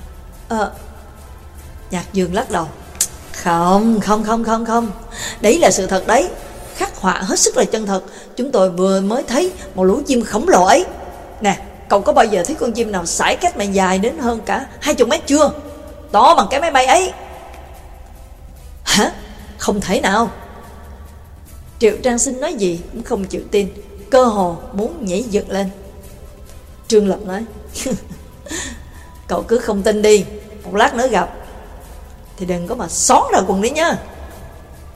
Nhạc Dương lắc đầu. Không. Đấy là sự thật đấy. Khắc họa hết sức là chân thật. Chúng tôi vừa mới thấy một lũ chim khổng lồ ấy. Nè, cậu có bao giờ thấy con chim nào sải cách mà dài đến hơn cả 20 mét chưa? To bằng cái máy bay ấy. Hả? Không thể nào. Triệu Trang Sinh nói gì cũng không chịu tin, cơ hồ muốn nhảy dựng lên. Trương Lập nói, cậu cứ không tin đi, một lát nữa gặp thì đừng có mà xón ra quần đi nhá.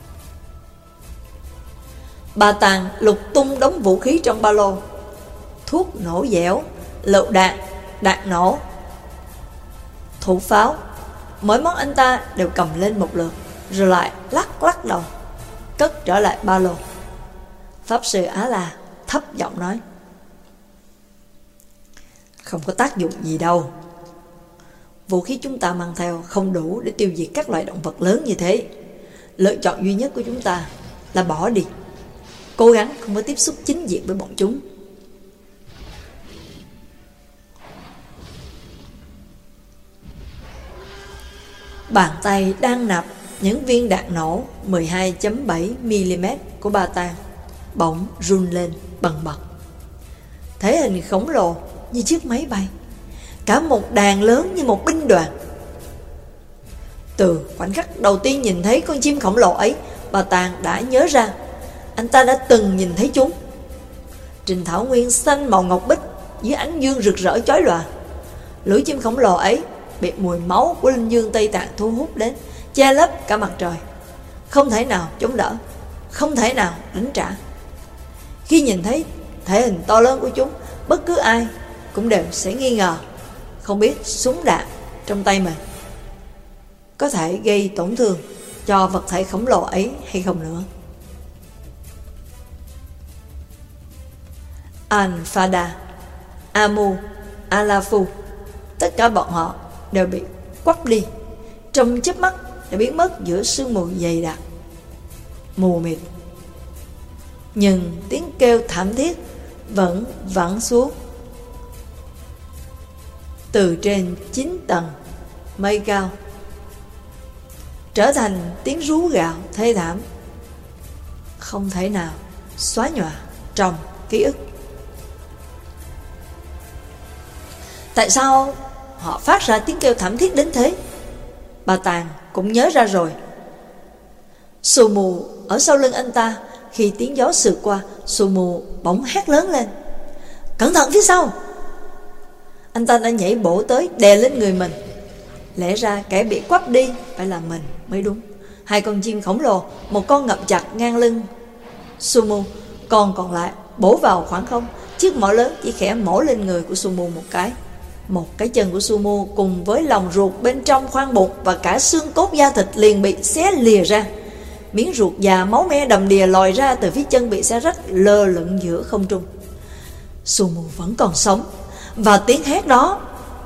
Bà Tàng lục tung đống vũ khí trong ba lô, thuốc nổ dẻo, lựu đạn, đạn nổ, thủ pháo. Mỗi món anh ta đều cầm lên một lượt, rồi lại lắc đầu, cất trở lại ba lô. Pháp sư Á-la thấp giọng nói: không có tác dụng gì đâu. Vũ khí chúng ta mang theo không đủ để tiêu diệt các loài động vật lớn như thế. Lựa chọn duy nhất của chúng ta là bỏ đi, cố gắng không có tiếp xúc chính diện với bọn chúng. Bàn tay đang nạp những viên đạn nổ 12.7mm của Ba Tang bỗng run lên bần bật. Thể hình khổng lồ như chiếc máy bay, cả một đàn lớn như một binh đoàn. Từ khoảnh khắc đầu tiên nhìn thấy con chim khổng lồ ấy, Ba Tang đã nhớ ra anh ta đã từng nhìn thấy chúng trên thảo nguyên xanh màu ngọc bích dưới ánh dương rực rỡ chói lòa. Lưỡi chim khổng lồ ấy bị mùi máu của linh dương Tây Tạng thu hút đến, che lấp cả mặt trời, không thể nào chống đỡ, không thể nào đánh trả. Khi nhìn thấy thể hình to lớn của chúng, bất cứ ai cũng đều sẽ nghi ngờ, không biết súng đạn trong tay mình có thể gây tổn thương cho vật thể khổng lồ ấy hay không nữa. Al-Fada, Amu, Alafu, tất cả bọn họ đều bị quắp đi, trong chớp mắt đã biến mất giữa sương mù dày đặc, mù mịt. Nhưng tiếng kêu thảm thiết vẫn vẳng xuống từ trên 9 tầng mây cao, trở thành tiếng rú gào thê thảm, không thể nào xóa nhòa trong ký ức. Tại sao họ phát ra tiếng kêu thảm thiết đến thế? Ba Tang cũng nhớ ra rồi. Sumu ở sau lưng anh ta, khi tiếng gió sượt qua, Sumu bỗng hét lớn lên: cẩn thận phía sau! Anh ta đã nhảy bổ tới đè lên người mình. Lẽ ra kẻ bị quắp đi phải là mình mới đúng. Hai con chim khổng lồ, một con ngậm chặt ngang lưng Sumu, còn lại bổ vào khoảng không. Chiếc mỏ lớn chỉ khẽ mổ lên người của Sumu một cái. Một cái chân của Sumu cùng với lòng ruột bên trong khoang bụng và cả xương cốt da thịt liền bị xé lìa ra. Miếng ruột già máu me đầm đìa lòi ra từ phía chân bị xé rách, lơ lửng giữa không trung. Sumu vẫn còn sống, và tiếng hét đó.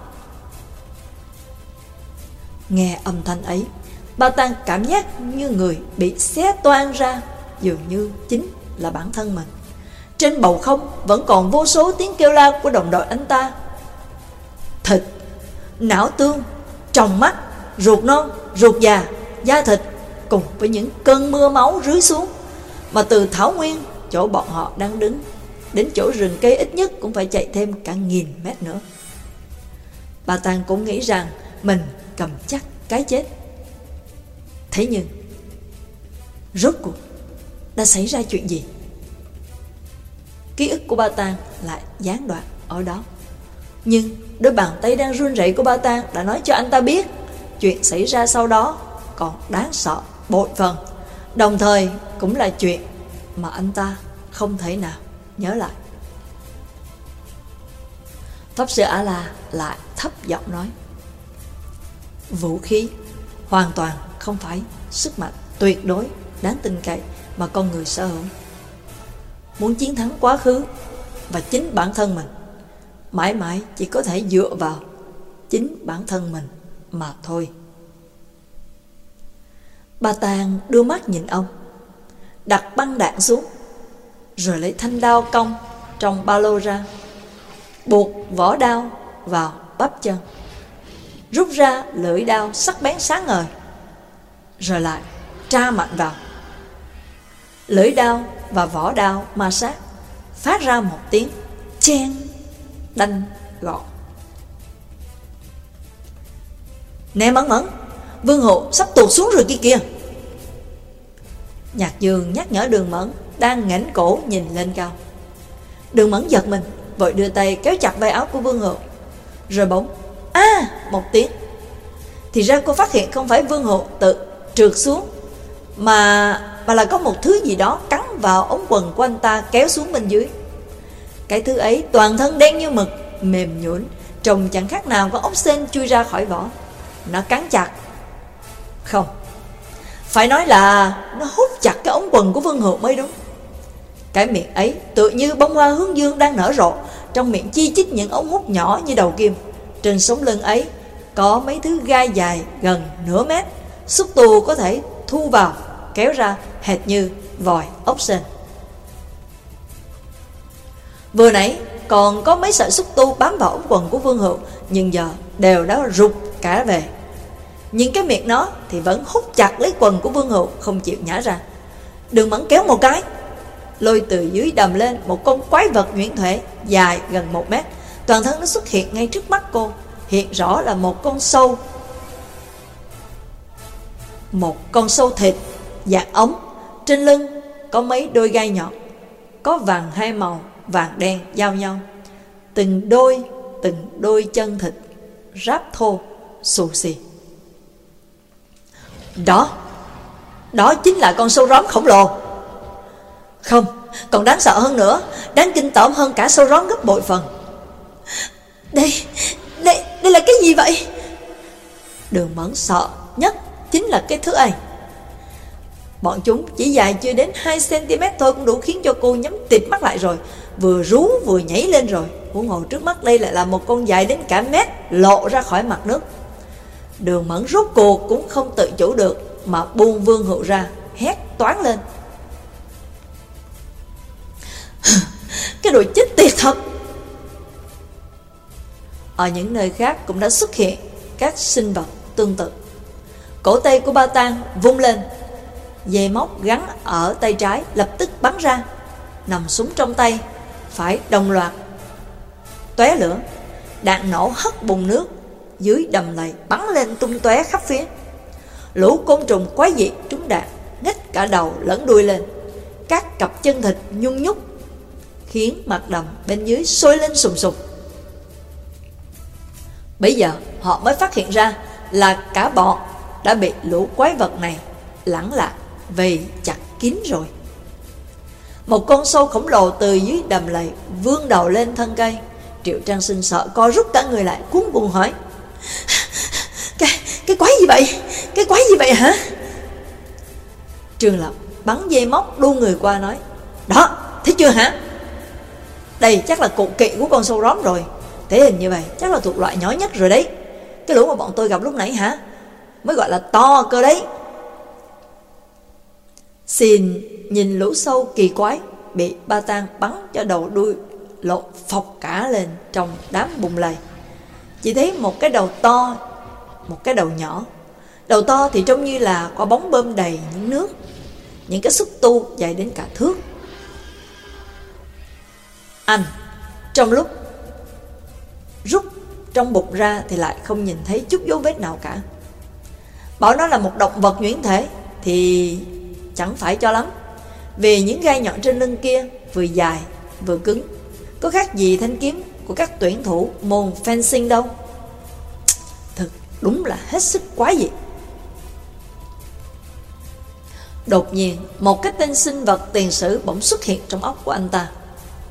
Nghe âm thanh ấy, Ba Tang cảm giác như người bị xé toang ra, dường như chính là bản thân mình. Trên bầu không vẫn còn vô số tiếng kêu la của đồng đội anh ta. Thịt, não tương, tròng mắt, ruột non, ruột già, da thịt, cùng với những cơn mưa máu rưới xuống, mà từ thảo nguyên chỗ bọn họ đang đứng đến chỗ rừng cây ít nhất cũng phải chạy thêm cả 1000 mét nữa. Ba Tang cũng nghĩ rằng mình cầm chắc cái chết. Thế nhưng rốt cuộc đã xảy ra chuyện gì? Ký ức của Ba Tang lại gián đoạn ở đó. Nhưng đôi bàn tay đang run rẩy của Ba Tang đã nói cho anh ta biết chuyện xảy ra sau đó còn đáng sợ bội phần, đồng thời cũng là chuyện mà anh ta không thể nào nhớ lại. Pháp sư Á-la lại thấp giọng nói: vũ khí hoàn toàn không phải sức mạnh tuyệt đối đáng tin cậy mà con người sở hữu. Muốn chiến thắng quá khứ và chính bản thân mình, mãi mãi chỉ có thể dựa vào chính bản thân mình mà thôi. Ba Tang đưa mắt nhìn ông, đặt băng đạn xuống, rồi lấy thanh đao cong trong ba lô ra, buộc vỏ đao vào bắp chân, rút ra lưỡi đao sắc bén sáng ngời, rồi lại tra mạnh vào. Lưỡi đao và vỏ đao ma sát, phát ra một tiếng chen đanh gọn. Nè Mẫn Mẫn, Vương Hộ sắp tụt xuống rồi kia kìa. Nhạc Dương nhắc nhở Đường Mẫn đang ngoảnh cổ nhìn lên cao. Đường Mẫn giật mình, vội đưa tay kéo chặt vai áo của Vương Hộ. Rồi bỗng một tiếng. Thì ra cô phát hiện không phải Vương Hộ tự trượt xuống, mà là có một thứ gì đó cắn vào ống quần của anh ta kéo xuống bên dưới. Cái thứ ấy toàn thân đen như mực, mềm nhũn, trông chẳng khác nào con ốc sên chui ra khỏi vỏ. Nó cắn chặt. Không, phải nói là nó hút chặt cái ống quần của Vương Hữu mới đúng. Cái miệng ấy tựa như bông hoa hướng dương đang nở rộ, trong miệng chi chít những ống hút nhỏ như đầu kim. Trên sống lưng ấy có mấy thứ gai dài gần nửa mét, xúc tu có thể thu vào, kéo ra hệt như vòi ốc sên. Vừa nãy còn có mấy sợi xúc tu bám vào ống quần của Vương Hữu, nhưng giờ đều đã rụt cả về. Nhưng cái miệng nó thì vẫn hút chặt lấy quần của Vương Hữu, không chịu nhả ra. Đường Mẫn kéo một cái, lôi từ dưới đầm lên một con quái vật nhuyễn thể dài gần 1 mét. Toàn thân nó xuất hiện ngay trước mắt cô, hiện rõ là một con sâu. Một con sâu thịt dạng ống, trên lưng có mấy đôi gai nhọn, có vàng hai màu, vàng đen giao nhau. Từng đôi chân thịt ráp thô, xù xì. Đó chính là con sâu róm khổng lồ. Không, còn đáng sợ hơn nữa, đáng kinh tởm hơn cả sâu róm gấp bội phần. Đây là cái gì vậy? Đường Mẫn sợ nhất chính là cái thứ ấy. Bọn chúng chỉ dài chưa đến 2 cm thôi cũng đủ khiến cho cô nhắm tịt mắt lại rồi, vừa rú vừa nhảy lên rồi. Huống hồ trước mắt đây lại là một con dài đến cả mét lộ ra khỏi mặt nước. Đường Mẫn rốt cuộc cũng không tự chủ được mà buông Vương Hữu ra, hét toáng lên. Cái đồ chết tiệt thật. Ở những nơi khác cũng đã xuất hiện các sinh vật tương tự. Cổ tay của Ba Tang vung lên, dây móc gắn ở tay trái lập tức bắn ra, nòng súng trong tay phải đồng loạt tóe lửa. Đạn nổ hất bùn nước dưới đầm lầy bắn lên tung tóe khắp phía. Lũ côn trùng quái dị trúng đạn nhếch cả đầu lẫn đuôi lên, các cặp chân thịt nhung nhúc khiến mặt đầm bên dưới sôi lên sùng sục. Bây giờ họ mới phát hiện ra là cả bọn đã bị lũ quái vật này lẳng lặng vây chặt kín rồi. Một con sâu khổng lồ từ dưới đầm lầy vươn đầu lên thân cây. Triệu Trang Sinh sợ co rút cả người lại, cuống cuồng hỏi: Cái quái gì vậy? Cái quái gì vậy hả? Trương Lập bắn dây móc đu người qua nói: Đó, thấy chưa hả? Đây chắc là cụ kỵ của con sâu róm rồi. Thể hình như vậy chắc là thuộc loại nhỏ nhất rồi đấy. Cái lũ mà bọn tôi gặp lúc nãy hả, mới gọi là to cơ đấy. Xin nhìn lũ sâu kỳ quái bị Ba Tang bắn cho đầu đuôi lộn phọc cả lên trong đám bùn lầy. Chỉ thấy một cái đầu to, một cái đầu nhỏ. Đầu to thì trông như là quả bóng bơm đầy những nước, những cái xúc tu dài đến cả thước. Anh trong lúc rút trong bụng ra thì lại không nhìn thấy chút dấu vết nào cả. Bảo nó là một động vật nhuyễn thể thì chẳng phải cho lắm, vì những gai nhọn trên lưng kia vừa dài vừa cứng, có khác gì thanh kiếm của các tuyển thủ môn fencing đâu. Thực đúng là hết sức quái dị. Đột nhiên một cái tên sinh vật tiền sử bỗng xuất hiện trong óc của anh ta.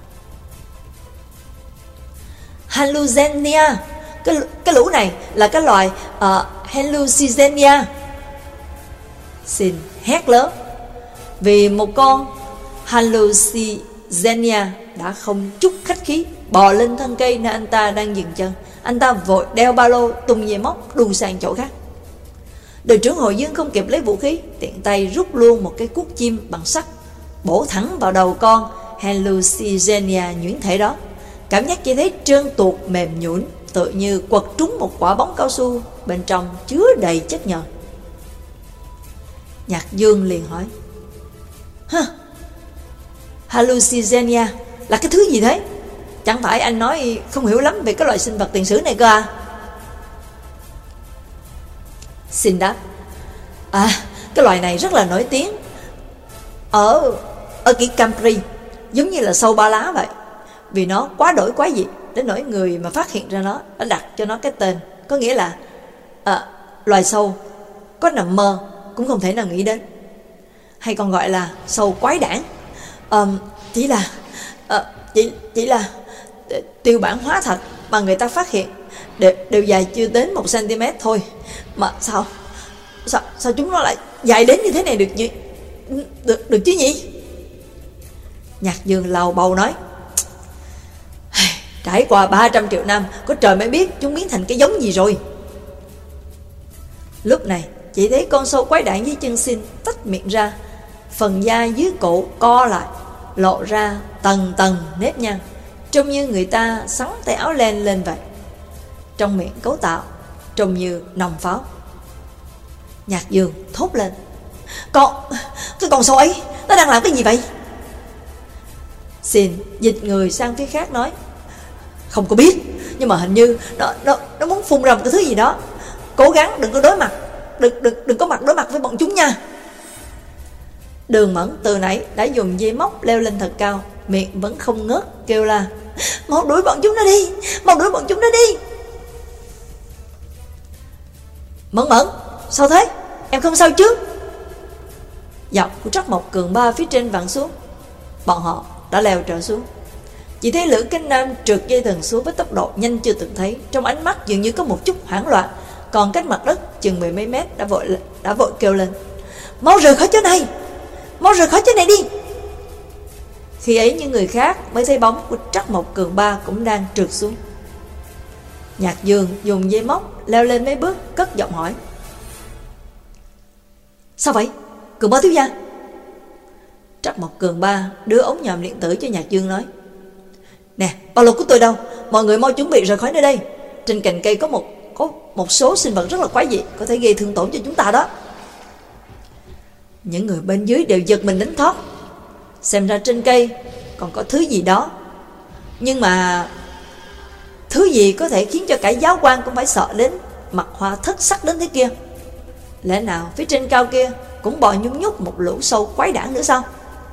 Hallucigenia. Cái lũ này là cái loài Hallucigenia. Xin hét lớn, vì một con Hallucigenia đã không chút khách khí bò lên thân cây nơi anh ta đang dừng chân. Anh ta vội đeo ba lô, tung dây móc đu sang chỗ khác. Đội trưởng Hội Dương không kịp lấy vũ khí, tiện tay rút luôn một cái cuốc chim bằng sắt, bổ thẳng vào đầu con Hallucigenia nhuyễn thể đó. Cảm giác chỉ thấy trơn tuột mềm nhũn, tự như quật trúng một quả bóng cao su bên trong chứa đầy chất nhờn. Nhạc Dương liền hỏi: Hallucigenia là cái thứ gì thế? Chẳng phải anh nói không hiểu lắm về cái loại sinh vật tiền sử này cơ à? Xin đáp: cái loài này rất là nổi tiếng ở Kỷ Campri, giống như là sâu ba lá vậy. Vì nó quá đổi quái dị đến nỗi người mà phát hiện ra nó đã đặt cho nó cái tên, có nghĩa là loài sâu có nằm mơ cũng không thể nào nghĩ đến, hay còn gọi là sâu quái đản. Chỉ là tiêu bản hóa thạch mà người ta phát hiện đều dài chưa đến 1 cm thôi. Mà sao chúng nó lại dài đến như thế này được chứ nhỉ? Nhạc Dương lầu bầu nói, trải qua 300 triệu năm, có trời mới biết chúng biến thành cái giống gì rồi. Lúc này chỉ thấy con sâu quái đản dưới chân Xin tách miệng ra, phần da dưới cổ co lại, lộ ra tầng tầng nếp nhăn, trông như người ta xắn tay áo len lên vậy. Trong miệng cấu tạo trông như nòng pháo. Nhạc Dương thốt lên, cái con sâu ấy nó đang làm cái gì vậy? Xin dịch người sang phía khác nói, không có biết, nhưng mà hình như nó muốn phun ra một cái thứ gì đó. Cố gắng đừng có đối mặt, đừng có mặt đối mặt với bọn chúng nha. Đường Mẫn từ nãy đã dùng dây móc leo lên thật cao, miệng vẫn không ngớt kêu la, mau đuổi bọn chúng nó đi, mau đuổi bọn chúng nó đi. Mẫn, sao thế? Em không sao chứ? Giọng của Trắc Mộc Cường Ba phía trên vặn xuống. Bọn họ đã leo trở xuống. Chỉ thấy Lữ Kinh Nam trượt dây thừng xuống với tốc độ nhanh chưa từng thấy, trong ánh mắt dường như có một chút hoảng loạn. Còn cách mặt đất chừng 10 mấy mét đã vội kêu lên, mau rời khỏi chỗ này, mau rời khỏi chỗ này đi. Khi ấy những người khác mới thấy bóng của Trắc Mộc Cường Ba cũng đang trượt xuống. Nhạc Dương dùng dây móc leo lên mấy bước, cất giọng hỏi, sao vậy Cường Ba thiếu gia? Trắc Mộc Cường Ba đưa ống nhòm điện tử cho Nhạc Dương nói, nè, ba lô của tôi đâu, mọi người mau chuẩn bị rời khỏi nơi đây. Trên cành cây có một số sinh vật rất là quái dị, có thể gây thương tổn cho chúng ta đó. Những người bên dưới đều giật mình đánh thót. Xem ra trên cây còn có thứ gì đó, nhưng mà thứ gì có thể khiến cho cả giáo quan cũng phải sợ đến mặt hoa thất sắc đến thế kia? Lẽ nào phía trên cao kia cũng bò nhung nhúc một lũ sâu quái đản nữa sao?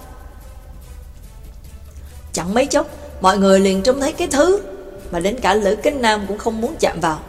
Chẳng mấy chốc mọi người liền trông thấy cái thứ mà đến cả Lữ Kinh Nam cũng không muốn chạm vào.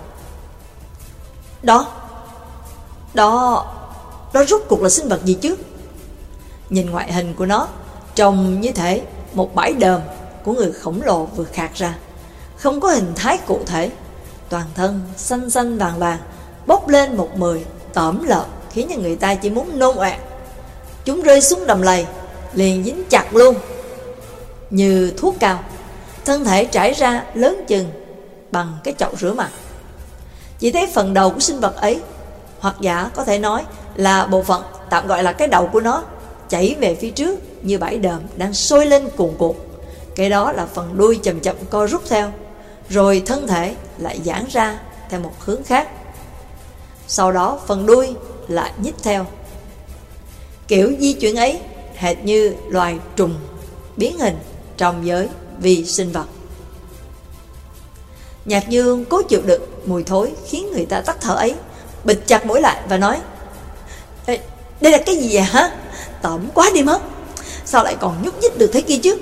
Đó rốt cuộc là sinh vật gì chứ? Nhìn ngoại hình của nó trông như thể một bãi đờm của người khổng lồ vừa khạc ra, không có hình thái cụ thể, toàn thân xanh xanh vàng vàng, bốc lên một mùi tởm lợm khiến cho người ta chỉ muốn nôn ọe. Chúng rơi xuống đầm lầy liền dính chặt luôn như thuốc cao, thân thể trải ra lớn chừng bằng cái chậu rửa mặt. Chỉ thấy phần đầu của sinh vật ấy, hoặc giả có thể nói là bộ phận tạm gọi là cái đầu của nó, chảy về phía trước như bãi đờm đang sôi lên cuồn cuộn. Cái đó là phần đuôi chậm chậm co rút theo, rồi thân thể lại giãn ra theo một hướng khác. Sau đó phần đuôi lại nhích theo. Kiểu di chuyển ấy hệt như loài trùng biến hình trong giới vi sinh vật. Nhạc Dương cố chịu đựng mùi thối khiến người ta tắc thở ấy, bịt chặt mũi lại và nói, đây là cái gì vậy hả? Tởm quá đi mất, sao lại còn nhúc nhích được thế kia chứ?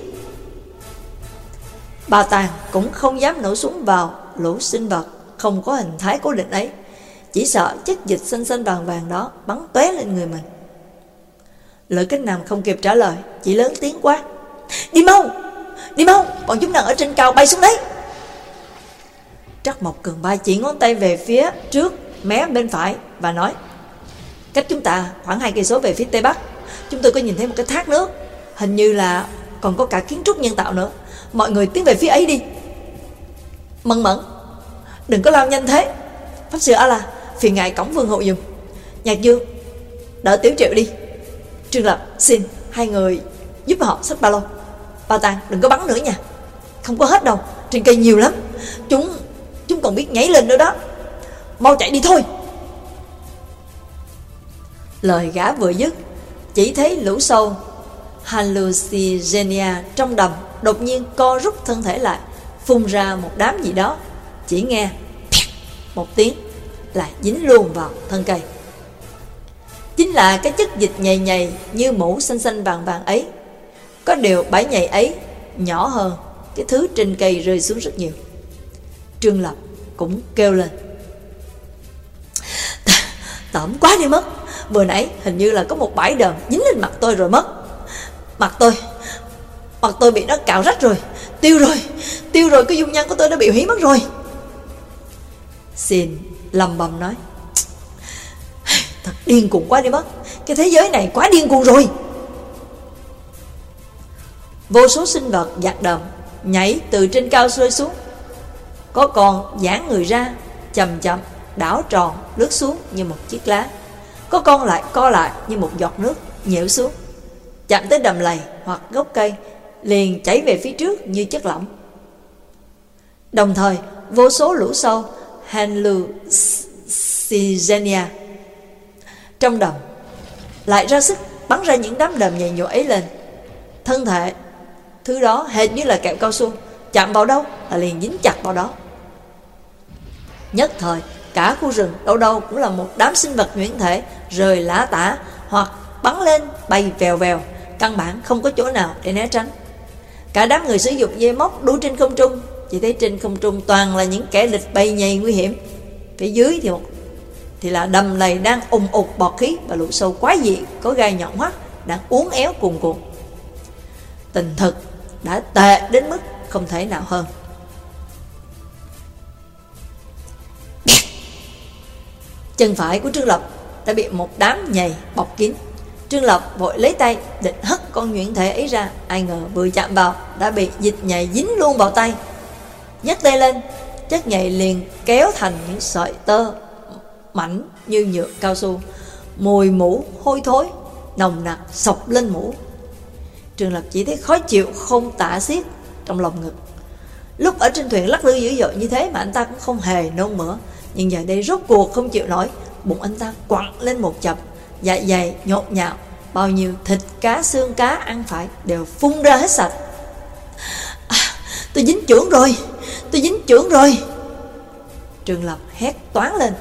Bà Tàng cũng không dám nổ súng vào lũ sinh vật không có hình thái cố định ấy, chỉ sợ chất dịch xanh xanh vàng vàng đó bắn tóe lên người mình. Lữ Kinh Nam không kịp trả lời, chỉ lớn tiếng quát, đi mau, bọn chúng đang ở trên cao bay xuống đấy. Trắc Mộc Cường Ba chỉ ngón tay về phía trước mé bên phải và nói, cách chúng ta khoảng 2 cây số về phía tây bắc, chúng tôi có nhìn thấy một cái thác nước, hình như là còn có cả kiến trúc nhân tạo nữa. Mọi người tiến về phía ấy đi. Mẫn, đừng có lao nhanh thế. Pháp sư A-la, phiền ngài cổng Vương hộ dùm. Nhạc Dương, đỡ Tiểu Triệu đi. Trương Lập, xin hai người giúp họ xách ba lô. Ba Tàng, đừng có bắn nữa nha. Không có hết đâu, trên cây nhiều lắm. Chúng còn biết nhảy lên nữa đó. Mau chạy đi thôi. Lời gã vừa dứt, chỉ thấy lũ sâu Hallucigenia trong đầm đột nhiên co rút thân thể lại, phun ra một đám gì đó. Chỉ nghe một tiếng là dính luôn vào thân cây. Chính là cái chất dịch nhầy nhầy như mũ xanh xanh vàng vàng ấy. Có điều bãi nhầy ấy nhỏ hơn cái thứ trên cây rơi xuống rất nhiều. Trương Lập cũng kêu lên, tởm quá đi mất. Vừa nãy hình như là có một bãi đờm dính lên mặt tôi rồi mất. Mặt tôi bị nó cạo rách rồi. tiêu rồi, cái dung nhan của tôi đã bị hủy mất rồi. Xin lầm bầm nói, thật điên cuồng quá đi mất, cái thế giới này quá điên cuồng rồi. Vô số sinh vật giạt đờm nhảy từ trên cao rơi xuống. Có con giãn người ra, chậm chậm đảo tròn lướt xuống như một chiếc lá. Có con lại co lại như một giọt nước nhễu xuống, chạm tới đầm lầy hoặc gốc cây liền chảy về phía trước như chất lỏng. Đồng thời vô số lũ sâu Hallucigenia trong đầm lại ra sức bắn ra những đám đờm nhầy nhụa ấy lên. Thân thể thứ đó hệt như là kẹo cao su, chạm vào đâu là liền dính chặt vào đó. Nhất thời cả khu rừng đâu đâu cũng là một đám sinh vật nhuyễn thể rời lả tả hoặc bắn lên bay vèo vèo, căn bản không có chỗ nào để né tránh. Cả đám người sử dụng dây móc đu trên không trung, chỉ thấy trên không trung toàn là những kẻ địch bay nhầy nguy hiểm. Phía dưới thì là đầm lầy đang ùn ụt bọt khí và lũ sâu quái dị có gai nhọn hoắt đang uốn éo cuồn cuộn. Tình thực đã tệ đến mức không thể nào hơn. Chân phải của Trương Lập đã bị một đám nhầy bọc kín. Trương Lập vội lấy tay định hất con nhuyễn thể ấy ra, ai ngờ vừa chạm vào đã bị dịch nhầy dính luôn vào tay. Nhấc tay lên, chất nhầy liền kéo thành những sợi tơ mảnh như nhựa cao su. Mùi mũ hôi thối nồng nặc sộc lên mũ. Trương Lập chỉ thấy khó chịu không tả xiết trong lòng ngực. Lúc ở trên thuyền lắc lư dữ dội như thế mà anh ta cũng không hề nôn mửa, nhưng giờ đây rốt cuộc không chịu nổi. Bụng anh ta quặn lên một chập, dạ dày nhột nhạo, bao nhiêu thịt cá xương cá ăn phải đều phun ra hết sạch. Tôi dính chưởng rồi. Trương Lập hét toáng lên.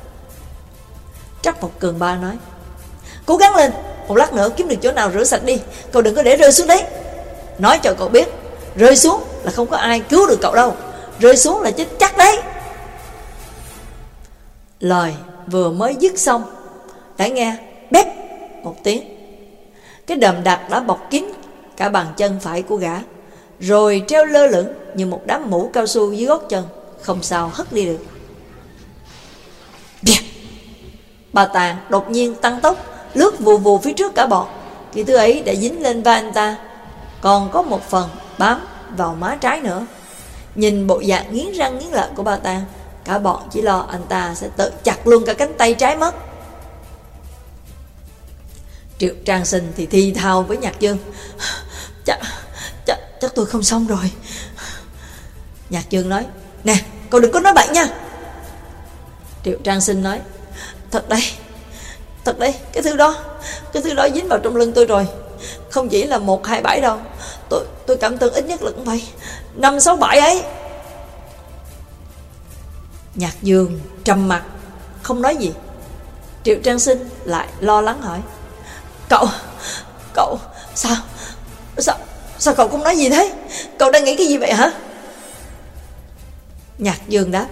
Trắc Mộc Cường Ba nói, cố gắng lên, một lát nữa kiếm được chỗ nào rửa sạch đi, cậu đừng có để rơi xuống đấy. Nói cho cậu biết, rơi xuống là không có ai cứu được cậu đâu, rơi xuống là chết chắc đấy. Lời vừa mới dứt xong đã nghe bép một tiếng. Cái đầm đặc đã bọc kín cả bàn chân phải của gã, rồi treo lơ lửng như một đám mũ cao su dưới gót chân, không sao hất đi được. Bà Tàng đột nhiên tăng tốc, lướt vù vù phía trước cả bọn. Cái thứ ấy đã dính lên vai anh ta, còn có một phần bám vào má trái nữa. Nhìn bộ dạng nghiến răng nghiến lợi của bà Tàng, cả bọn chỉ lo anh ta sẽ tự chặt luôn cả cánh tay trái mất. Triệu Trang Sinh thì thi thao với Nhạc Dương, chắc tôi không xong rồi. Nhạc Dương nói, nè, cậu đừng có nói bậy nha. Triệu Trang Sinh nói, thật đấy, cái thứ đó dính vào trong lưng tôi rồi. Không chỉ là 1, 2 bãi đâu, tôi cảm tưởng ít nhất là cũng phải 5, 6 bãi ấy. Nhạc Dương trầm mặt không nói gì. Triệu Trang Sinh lại lo lắng hỏi, Cậu Sao cậu không nói gì thế? Cậu đang nghĩ cái gì vậy hả? Nhạc Dương đáp,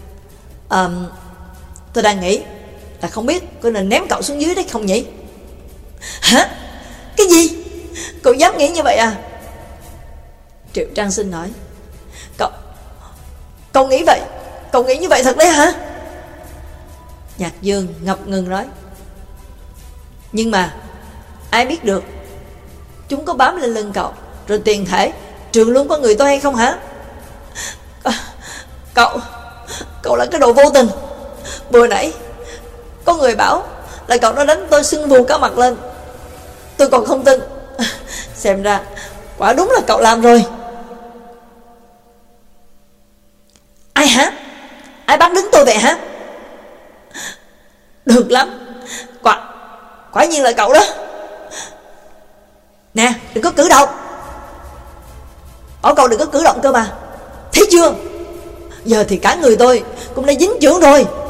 tôi đang nghĩ là không biết có nên ném cậu xuống dưới đấy không nhỉ? Hả? Cái gì? Cậu dám nghĩ như vậy à? Triệu Trang Sinh nói, Cậu nghĩ vậy? Cậu nghĩ như vậy thật đấy hả? Nhạc Dương ngập ngừng nói, nhưng mà ai biết được chúng có bám lên lưng cậu rồi tiền thể trường luôn có người tôi hay không hả? Cậu là cái đồ vô tình. Vừa nãy có người bảo là cậu nó đánh tôi sưng vù cả mặt lên, tôi còn không tin. Xem ra quả đúng là cậu làm rồi. Ai hả? Ai bắt đứng tôi vậy hả? Được lắm, quả nhiên là cậu đó. Nè, đừng có cử động. Bảo cậu đừng có cử động cơ mà. Thấy chưa? Giờ thì cả người tôi cũng đã dính chưởng rồi.